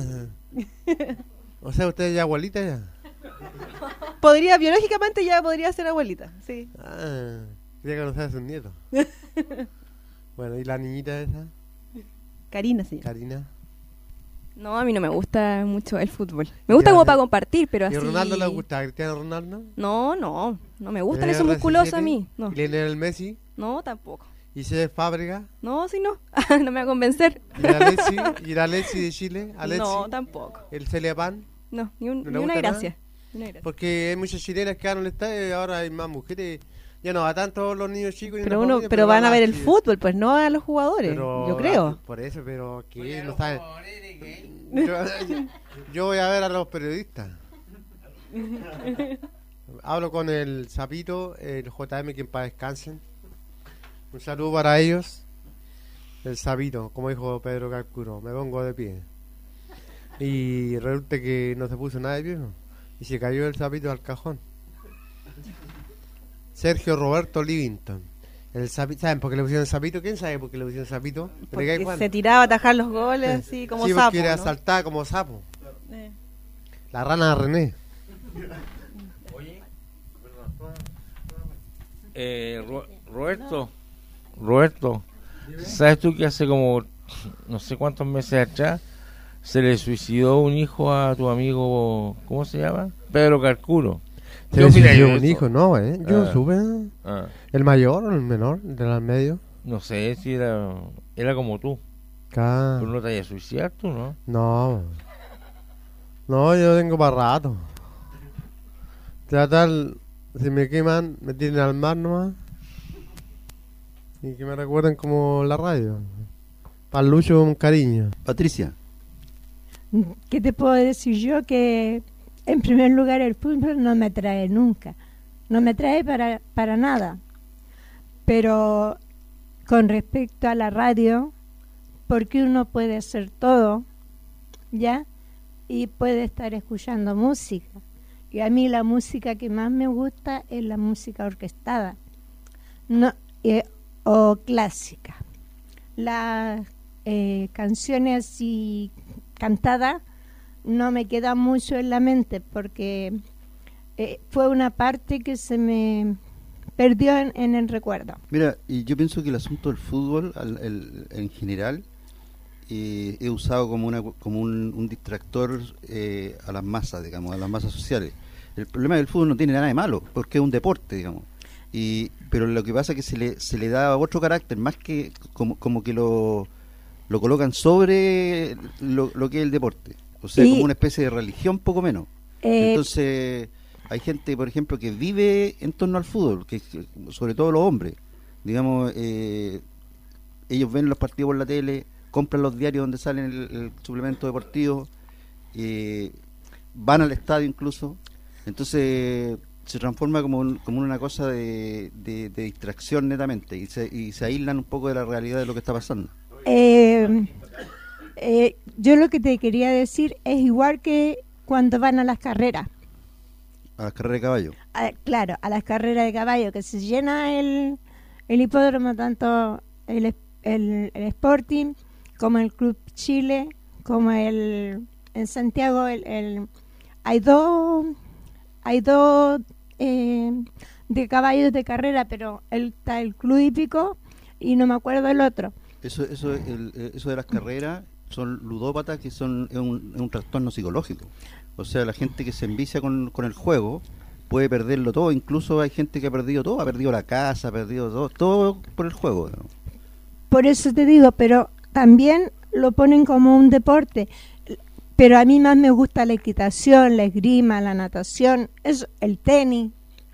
O sea, ¿usted ya abuelita ya? Podría, biológicamente ya podría ser abuelita, sí. Ah. Quería conocer a sus nietos. Bueno, ¿y la niñita esa? Karina, sí. Karina. No, a mí no me gusta mucho el fútbol. Me gusta como para compartir, pero ¿Y así... a Ronaldo le gusta? ¿A Cristiano Ronaldo? No, no, no me gustan esos musculosos a mí. No. ¿Y Lionel Messi? No, tampoco. ¿Y César Fábrega? No, sí, no. No me va a convencer. ¿Y Alexi? ¿Y la Alexi de Chile? ¿Alexi? No, tampoco. ¿El Celepan? No, ni, un, ¿No ni una gracia. Ni una gracia. Porque hay muchas chilenas que ahora no está y ahora hay más mujeres. Ya no va tanto los niños chicos. Pero uno, familia, pero, pero van a ver el fútbol, pues no a los jugadores, pero, yo creo. Por eso, pero que no saben. Yo, yo voy a ver a los periodistas. Hablo con el Zapito, el J M, quien para descansen. Un saludo para ellos. El Zapito, como dijo Pedro Calcuro, me pongo de pie. Y resulta que no se puso nada de pie, ¿no? Y se cayó el Zapito al cajón. Sergio Roberto Livington. El sapito, ¿saben por qué le pusieron el sapito? ¿Quién sabe por qué le pusieron sapito? Porque se tiraba a atajar los goles así como sí, sapo. Sí, porque era ¿no? saltada como sapo. Eh. La rana de René. Oye, eh, Ro Roberto, Roberto, ¿sabes tú que hace como no sé cuántos meses atrás se le suicidó un hijo a tu amigo, ¿cómo se llama? Pedro Carcuro. ¿Se le suicidó un hijo? No, ¿eh? Yo ah, supe. Ah. ¿El mayor o el menor? ¿De la medio? No sé si era, era como tú. Ah. ¿Tú no te hayas suicidado tú, no? No. No, yo tengo para rato. Tratar, si me queman, me tienen al mar nomás. Y que me recuerden como la radio. Para Lucho, un cariño. Patricia. ¿Qué te puedo decir yo? Que en primer lugar el fútbol no me atrae nunca. No me atrae para, para nada. Pero con respecto a la radio, porque uno puede hacer todo, ¿ya? Y puede estar escuchando música. Y a mí la música que más me gusta es la música orquestada, no, eh, o clásica. Las eh, canciones así cantadas no me quedan mucho en la mente porque eh, fue una parte que se me perdió en, en el recuerdo. Mira, y yo pienso que el asunto del fútbol al, el, en general eh, he usado como una como un, un distractor eh, a las masas, digamos, a las masas sociales. El problema del fútbol no tiene nada de malo, porque es un deporte, digamos. Y pero lo que pasa es que se le se le da otro carácter, más que como como que lo lo colocan sobre lo, lo que es el deporte. O sea, y, como una especie de religión, poco menos. Eh, Entonces, hay gente, por ejemplo, que vive en torno al fútbol, que sobre todo los hombres. Digamos, eh, ellos ven los partidos por la tele, compran los diarios donde salen el, el suplemento deportivo, eh, van al estadio incluso. Entonces, se transforma como, un, como una cosa de, de, de distracción netamente y se, y se aíslan un poco de la realidad de lo que está pasando. Eh, eh, yo lo que te quería decir es igual que cuando van a las carreras. A las carreras de caballo. A, claro, a las carreras de caballo, que se llena el, el hipódromo, tanto el, el, el Sporting como el Club Chile, como el en Santiago. El, el hay dos hay dos eh, de caballos de carrera, pero el, está el Club Hípico y no me acuerdo el otro. Eso eso el, eso de las carreras son ludópatas, que son es un, es un trastorno psicológico. O sea, la gente que se envicia con, con el juego puede perderlo todo. Incluso hay gente que ha perdido todo, ha perdido la casa, ha perdido todo, todo por el juego, ¿no? Por eso te digo, pero también lo ponen como un deporte. Pero a mí más me gusta la equitación, la esgrima, la natación, es el tenis.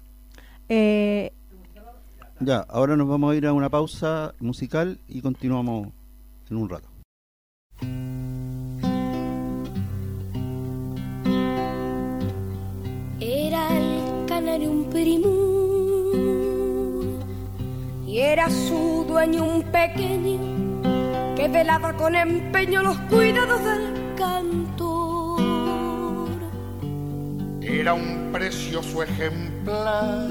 Eh, ya, ahora nos vamos a ir a una pausa musical y continuamos en un rato. Era el canario un perimú y era su dueño un pequeño que velaba con empeño los cuidados del cantor. Era un precioso ejemplar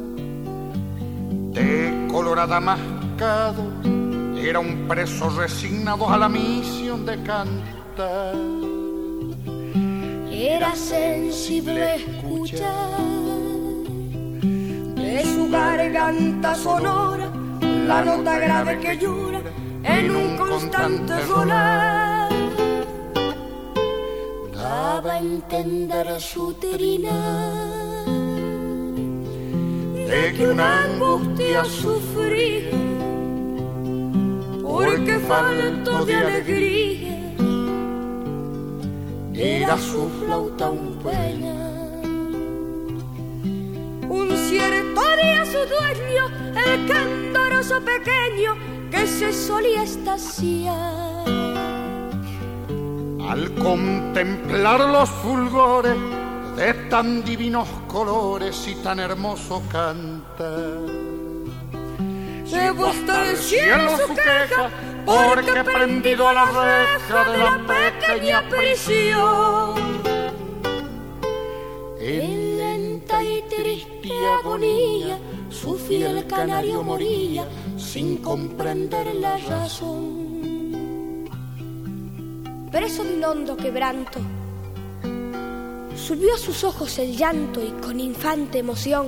de colorada mascado, era un preso resignado a la misión de cantar. Era sensible escuchar de su garganta sonora la nota grave que llora en un constante rolar. Daba a entender su trina de que una angustia sufría porque falto de alegría era su flauta un peña. Un cierto día su dueño, el candoroso pequeño, que se solía estaciar al contemplar los fulgores de tan divinos colores y tan hermoso cantar. Llevó hasta el cielo su queja, porque prendido a la reja de la pequeña prisión, en lenta y triste agonía su fiel canario moría sin comprender la razón. Preso de un hondo quebranto, subió a sus ojos el llanto y con infante emoción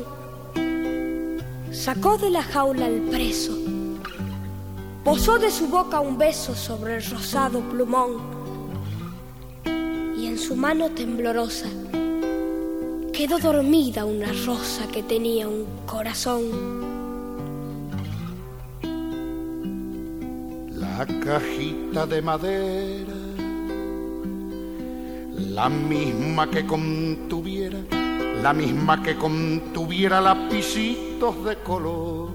sacó de la jaula al preso, posó de su boca un beso sobre el rosado plumón y en su mano temblorosa quedó dormida una rosa que tenía un corazón. La cajita de madera, la misma que contuviera, la misma que contuviera lapicitos de color,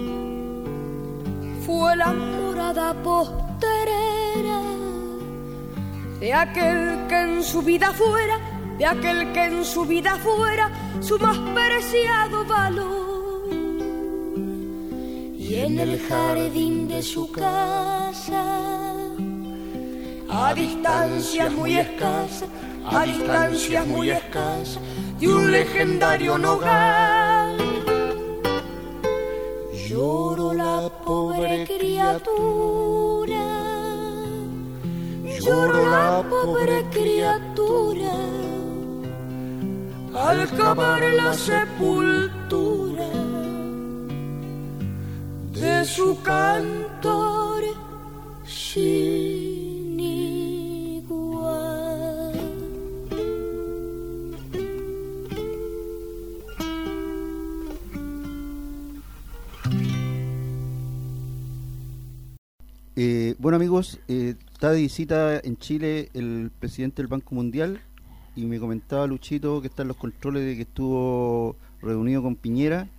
fue la morada postrera de aquel que en su vida fuera, de aquel que en su vida fuera su más preciado valor. Y en el jardín de su casa a distancias muy escasas, a distancias muy escasas de un legendario nogal. Lloro la pobre criatura, lloro la pobre criatura, al cavar la sepultura de su cantor sin igual. Eh, bueno amigos, eh, está de visita en Chile el presidente del Banco Mundial y me comentaba Luchito que está en los controles de que estuvo reunido con Piñera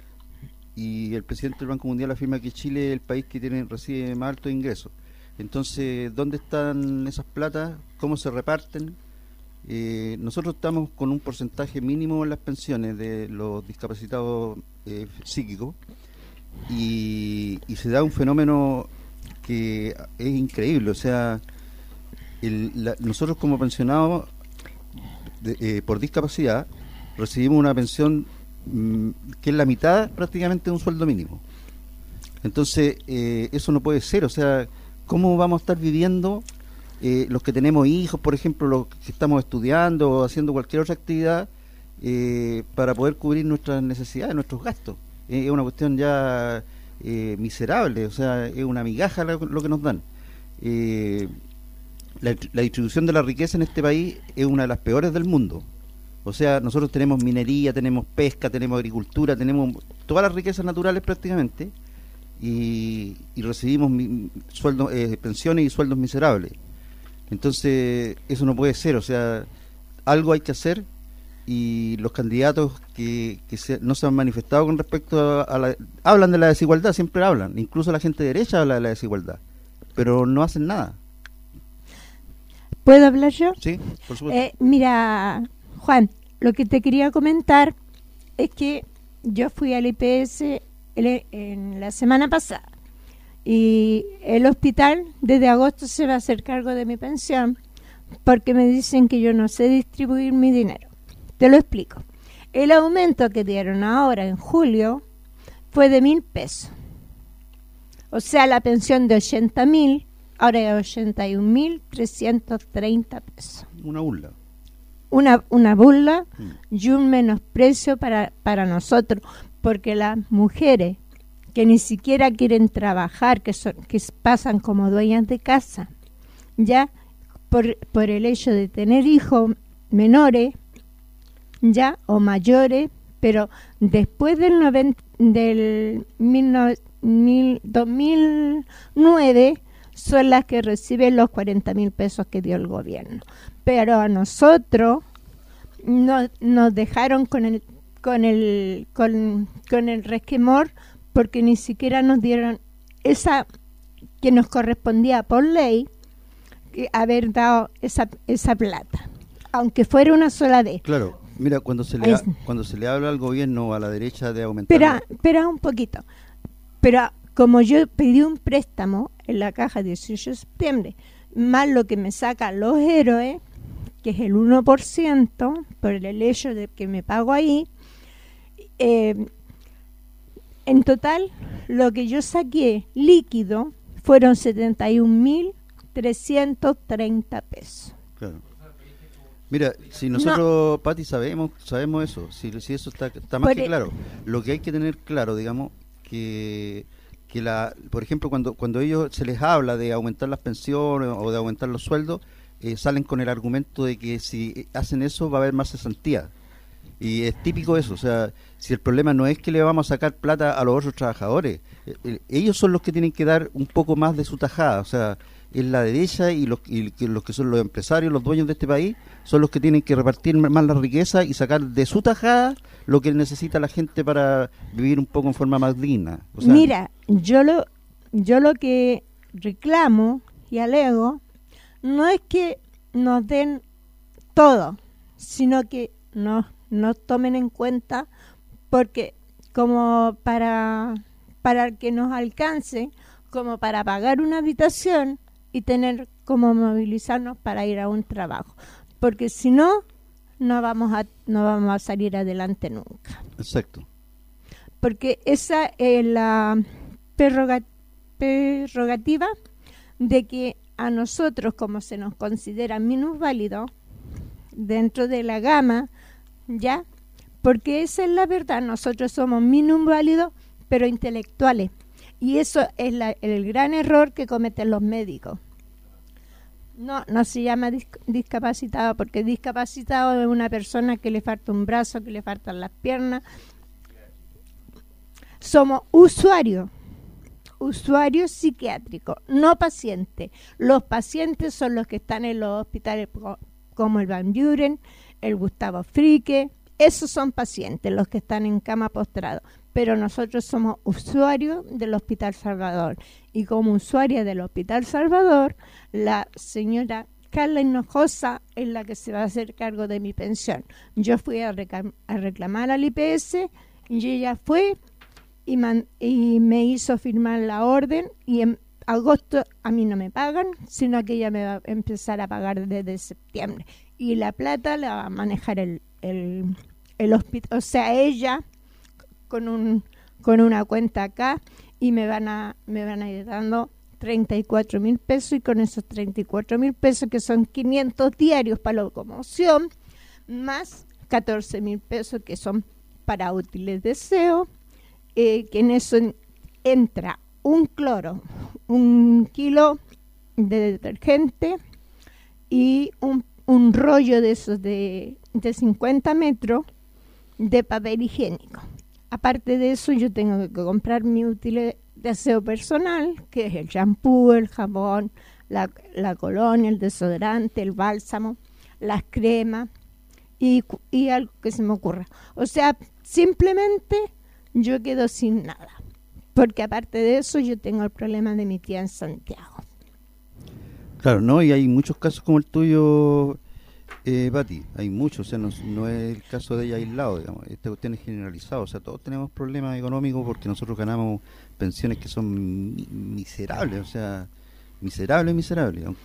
y el presidente del Banco Mundial afirma que Chile es el país que tiene recibe más altos ingresos. Entonces, ¿dónde están esas platas? ¿Cómo se reparten? Eh, nosotros estamos con un porcentaje mínimo en las pensiones de los discapacitados eh, psíquicos y, y se da un fenómeno que es increíble, o sea, el, la, nosotros como pensionados de, eh, por discapacidad recibimos una pensión mmm, que es la mitad prácticamente de un sueldo mínimo. Entonces, eh, eso no puede ser, o sea, ¿cómo vamos a estar viviendo eh, los que tenemos hijos, por ejemplo, los que estamos estudiando o haciendo cualquier otra actividad eh, para poder cubrir nuestras necesidades, nuestros gastos? Eh, es una cuestión ya... Eh, miserable, o sea, es una migaja lo, lo que nos dan. Eh, la, la distribución de la riqueza en este país es una de las peores del mundo. O sea, nosotros tenemos minería, tenemos pesca, tenemos agricultura, tenemos todas las riquezas naturales prácticamente y, y recibimos mi, sueldos, eh, pensiones y sueldos miserables. Entonces, eso no puede ser, o sea, algo hay que hacer. Y los candidatos que, que se, no se han manifestado con respecto a, a la... Hablan de la desigualdad, siempre hablan. Incluso la gente derecha habla de la desigualdad. Pero no hacen nada. ¿Puedo hablar yo? Sí, por supuesto. Eh, mira, Juan, lo que te quería comentar es que yo fui al I P S en la semana pasada. Y el hospital desde agosto se va a hacer cargo de mi pensión porque me dicen que yo no sé distribuir mi dinero. Te lo explico. El aumento que dieron ahora en julio fue de mil pesos. O sea, la pensión de ochenta mil, ahora es ochenta y un mil trescientos treinta pesos. Una burla. Una, una burla mm. y un menosprecio para, para nosotros, porque las mujeres que ni siquiera quieren trabajar, que, son, que pasan como dueñas de casa, ya por, por el hecho de tener hijos menores, ya o mayores, pero después del, noventa, del mil, mil, dos mil nueve son las que reciben los cuarenta mil pesos que dio el gobierno. Pero a nosotros no, nos dejaron con el con el con, con el resquemor porque ni siquiera nos dieron esa que nos correspondía por ley que haber dado esa esa plata, aunque fuera una sola vez. Claro. Mira, cuando se le ha, cuando se le habla al gobierno o a la derecha de aumentar... Espera, espera un poquito. Pero como yo pedí un préstamo en la caja dieciocho de septiembre, más lo que me sacan los héroes, que es el uno por ciento, por el hecho de que me pago ahí, eh, en total, lo que yo saqué líquido fueron setenta y un mil trescientos treinta pesos. Claro. Mira, si nosotros, no. Pati, sabemos sabemos eso, si, si eso está, está más por que el... claro. Lo que hay que tener claro, digamos, que que la, por ejemplo, cuando cuando ellos se les habla de aumentar las pensiones o de aumentar los sueldos, eh, salen con el argumento de que si hacen eso va a haber más cesantía. Y es típico eso, o sea, si el problema no es que le vamos a sacar plata a los otros trabajadores, eh, ellos son los que tienen que dar un poco más de su tajada, o sea, es la derecha y los, y los que son los empresarios, los dueños de este país, son los que tienen que repartir más la riqueza y sacar de su tajada lo que necesita la gente para vivir un poco en forma más digna. O sea, mira, yo lo, yo lo que reclamo y alego no es que nos den todo, sino que nos, nos tomen en cuenta porque como para, para que nos alcance, como para pagar una habitación y tener cómo movilizarnos para ir a un trabajo, porque si no, no vamos a no vamos a salir adelante nunca. Exacto. Porque esa es la prerroga- prerrogativa de que a nosotros, como se nos considera minusválidos dentro de la gama, ¿ya? Porque esa es la verdad, nosotros somos minusválidos, pero intelectuales. Y eso es la, el gran error que cometen los médicos. No, no se llama dis- discapacitado, porque discapacitado es una persona que le falta un brazo, que le faltan las piernas. Somos usuarios, usuarios psiquiátricos, no pacientes. Los pacientes son los que están en los hospitales co- como el Van Buren, el Gustavo Frique, esos son pacientes, los que están en cama postrado. Pero nosotros somos usuarios del Hospital Salvador. Y como usuaria del Hospital Salvador, la señora Carla Hinojosa es la que se va a hacer cargo de mi pensión. Yo fui a, reclam- a reclamar al I P S y ella fue y, man- y me hizo firmar la orden, y en agosto a mí no me pagan, sino que ella me va a empezar a pagar desde septiembre. Y la plata la va a manejar el, el, el hospital, o sea, ella con un con una cuenta acá, y me van a me van a ir dando treinta y cuatro mil pesos, y con esos treinta y cuatro mil pesos, que son quinientos diarios para la locomoción, más catorce mil pesos que son para útiles de aseo, eh, que en eso en- entra un cloro, un kilo de detergente y un, un rollo de esos de, de cincuenta metros de papel higiénico. Aparte de eso, yo tengo que comprar mi útil de aseo personal, que es el champú, el jabón, la, la colonia, el desodorante, el bálsamo, las cremas y, cu- y algo que se me ocurra. O sea, simplemente yo quedo sin nada. Porque aparte de eso, yo tengo el problema de mi tía en Santiago. Claro, no, y hay muchos casos como el tuyo, eh, Pati, hay muchos, o sea, no, no es el caso de ella aislado, digamos, esta cuestión es generalizada, o sea, todos tenemos problemas económicos porque nosotros ganamos pensiones que son mi- miserables, o sea, miserables, miserables, aunque,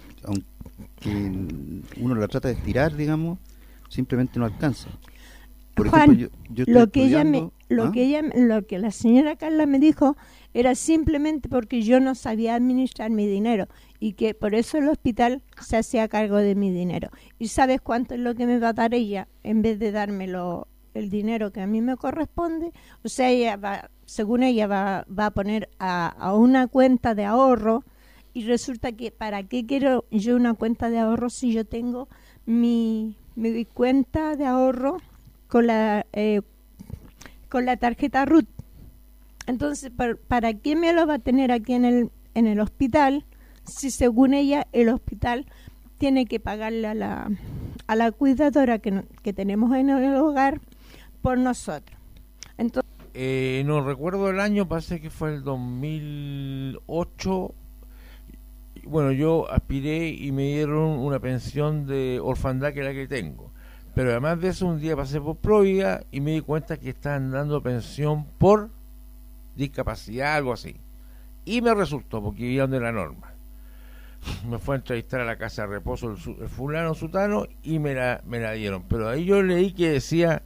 aunque uno la trata de estirar, digamos, simplemente no alcanza. Por Juan, ejemplo, yo, yo estoy lo que ella me, estudiando- lo ¿Ah? que ella, lo que la señora Carla me dijo era simplemente porque yo no sabía administrar mi dinero, y que por eso el hospital se hacía cargo de mi dinero. ¿Y sabes cuánto es lo que me va a dar ella en vez de dármelo el dinero que a mí me corresponde? O sea, ella va, según ella va, va a poner a, a una cuenta de ahorro, y resulta que ¿para qué quiero yo una cuenta de ahorro si yo tengo mi, mi cuenta de ahorro con la eh, con la tarjeta R U T? Entonces, ¿para, ¿para qué me lo va a tener aquí en el en el hospital si según ella el hospital tiene que pagarle a la a la cuidadora que, no- que tenemos en el hogar por nosotros? Entonces, Eh, no recuerdo el año, parece que fue el dos mil ocho. Bueno, yo aspiré y me dieron una pensión de orfandad, que es la que tengo. Pero además de eso, un día pasé por Providia y me di cuenta que estaban dando pensión por discapacidad, algo así. Y me resultó, porque vivía donde la norma. Me fue a entrevistar a la casa de reposo el, su- el fulano sutano y me la, me la dieron. Pero ahí yo leí que decía,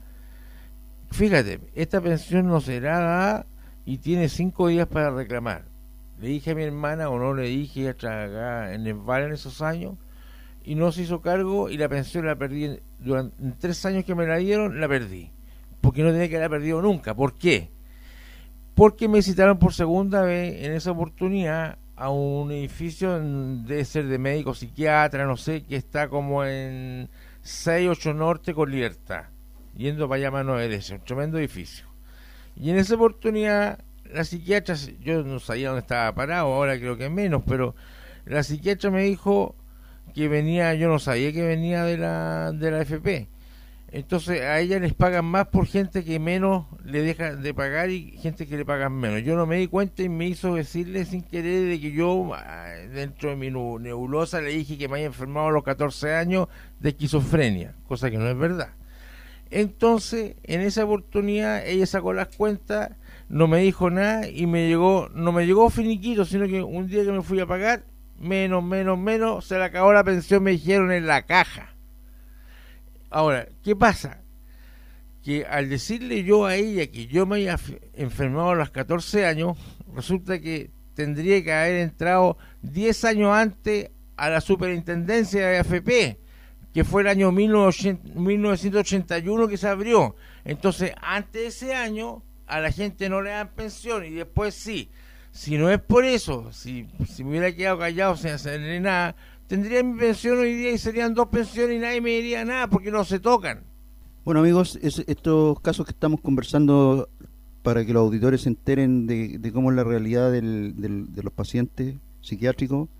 fíjate, esta pensión no será dada y tiene cinco días para reclamar. Le dije a mi hermana, o no le dije, ella trabajaba en el Val en esos años, y no se hizo cargo, y la pensión la perdí en- durante en tres años que me la dieron, la perdí. Porque no tenía que haberla perdido nunca. ¿Por qué? Porque me citaron por segunda vez en esa oportunidad a un edificio, en- debe ser de médico psiquiatra, no sé, que está como en seis ocho Norte con Libertad, yendo para allá a mano derecha, un tremendo edificio. Y en esa oportunidad, la psiquiatra, yo no sabía dónde estaba parado, ahora creo que menos, pero la psiquiatra me dijo que venía, yo no sabía que venía de la, de la F P. Entonces a ella les pagan más por gente que menos le deja de pagar y gente que le pagan menos. Yo no me di cuenta y me hizo decirle sin querer de que yo, ah, dentro de mi nu- nebulosa, le dije que me había enfermado a los catorce años de esquizofrenia, cosa que no es verdad. Entonces, en esa oportunidad, ella sacó las cuentas, no me dijo nada y me llegó, no me llegó finiquito, sino que un día que me fui a pagar, menos, menos, menos, se le acabó la pensión, me dijeron en la caja. Ahora, ¿qué pasa? Que al decirle yo a ella que yo me había enfermado a los catorce años, resulta que tendría que haber entrado diez años antes a la superintendencia de A F P, que fue el año mil novecientos ochenta y uno que se abrió. Entonces, antes de ese año, a la gente no le dan pensión y después sí. Si no es por eso, si, si me hubiera quedado callado sin hacerle nada, tendría mi pensión hoy día y serían dos pensiones y nadie me diría nada porque no se tocan. Bueno, amigos, es, estos casos que estamos conversando para que los auditores se enteren de, de cómo es la realidad del, del, de los pacientes psiquiátricos,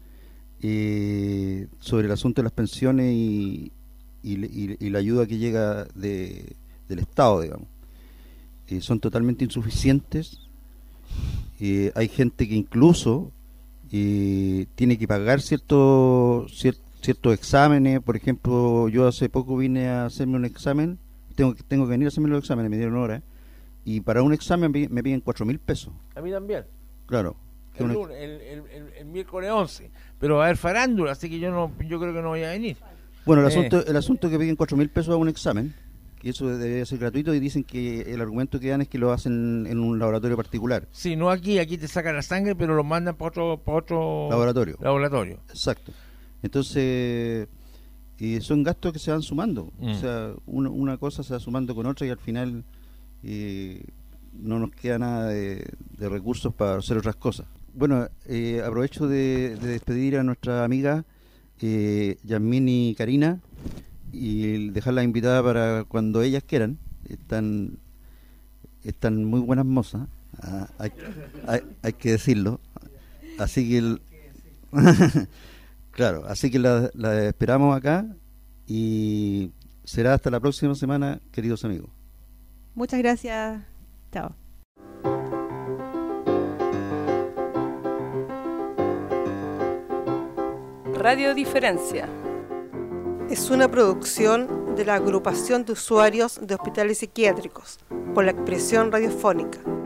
eh, sobre el asunto de las pensiones y, y, y, y la ayuda que llega de, del Estado, digamos. Eh, son totalmente insuficientes. Eh, hay gente que incluso eh, tiene que pagar ciertos cier, ciertos exámenes. Por ejemplo, yo hace poco vine a hacerme un examen, tengo, tengo que venir a hacerme los exámenes, me dieron hora, y para un examen me piden cuatro mil pesos. A mí también. Claro. El, una... lunes, el, el, el, el miércoles once, pero va a haber farándula, así que yo no yo creo que no voy a venir. Bueno, el eh. asunto el asunto es que piden cuatro mil pesos a un examen, que eso debe ser gratuito, y dicen que el argumento que dan es que lo hacen en un laboratorio particular. Sí, no aquí, aquí te sacan la sangre, pero lo mandan para otro, para otro laboratorio. laboratorio. Exacto. Entonces, eh, son gastos que se van sumando. Mm. O sea, una, una cosa se va sumando con otra y al final eh, no nos queda nada de, de recursos para hacer otras cosas. Bueno, eh, aprovecho de, de despedir a nuestra amiga eh, Yasmín y Karina y dejarla invitada para cuando ellas quieran. Están están muy buenas mozas, ah, hay, hay, hay que decirlo. Así que el, claro, así que la, la esperamos acá y será hasta la próxima semana, queridos amigos. Muchas gracias. Chao. Radio Diferencia es una producción de la Agrupación de Usuarios de Hospitales Psiquiátricos por la Expresión Radiofónica.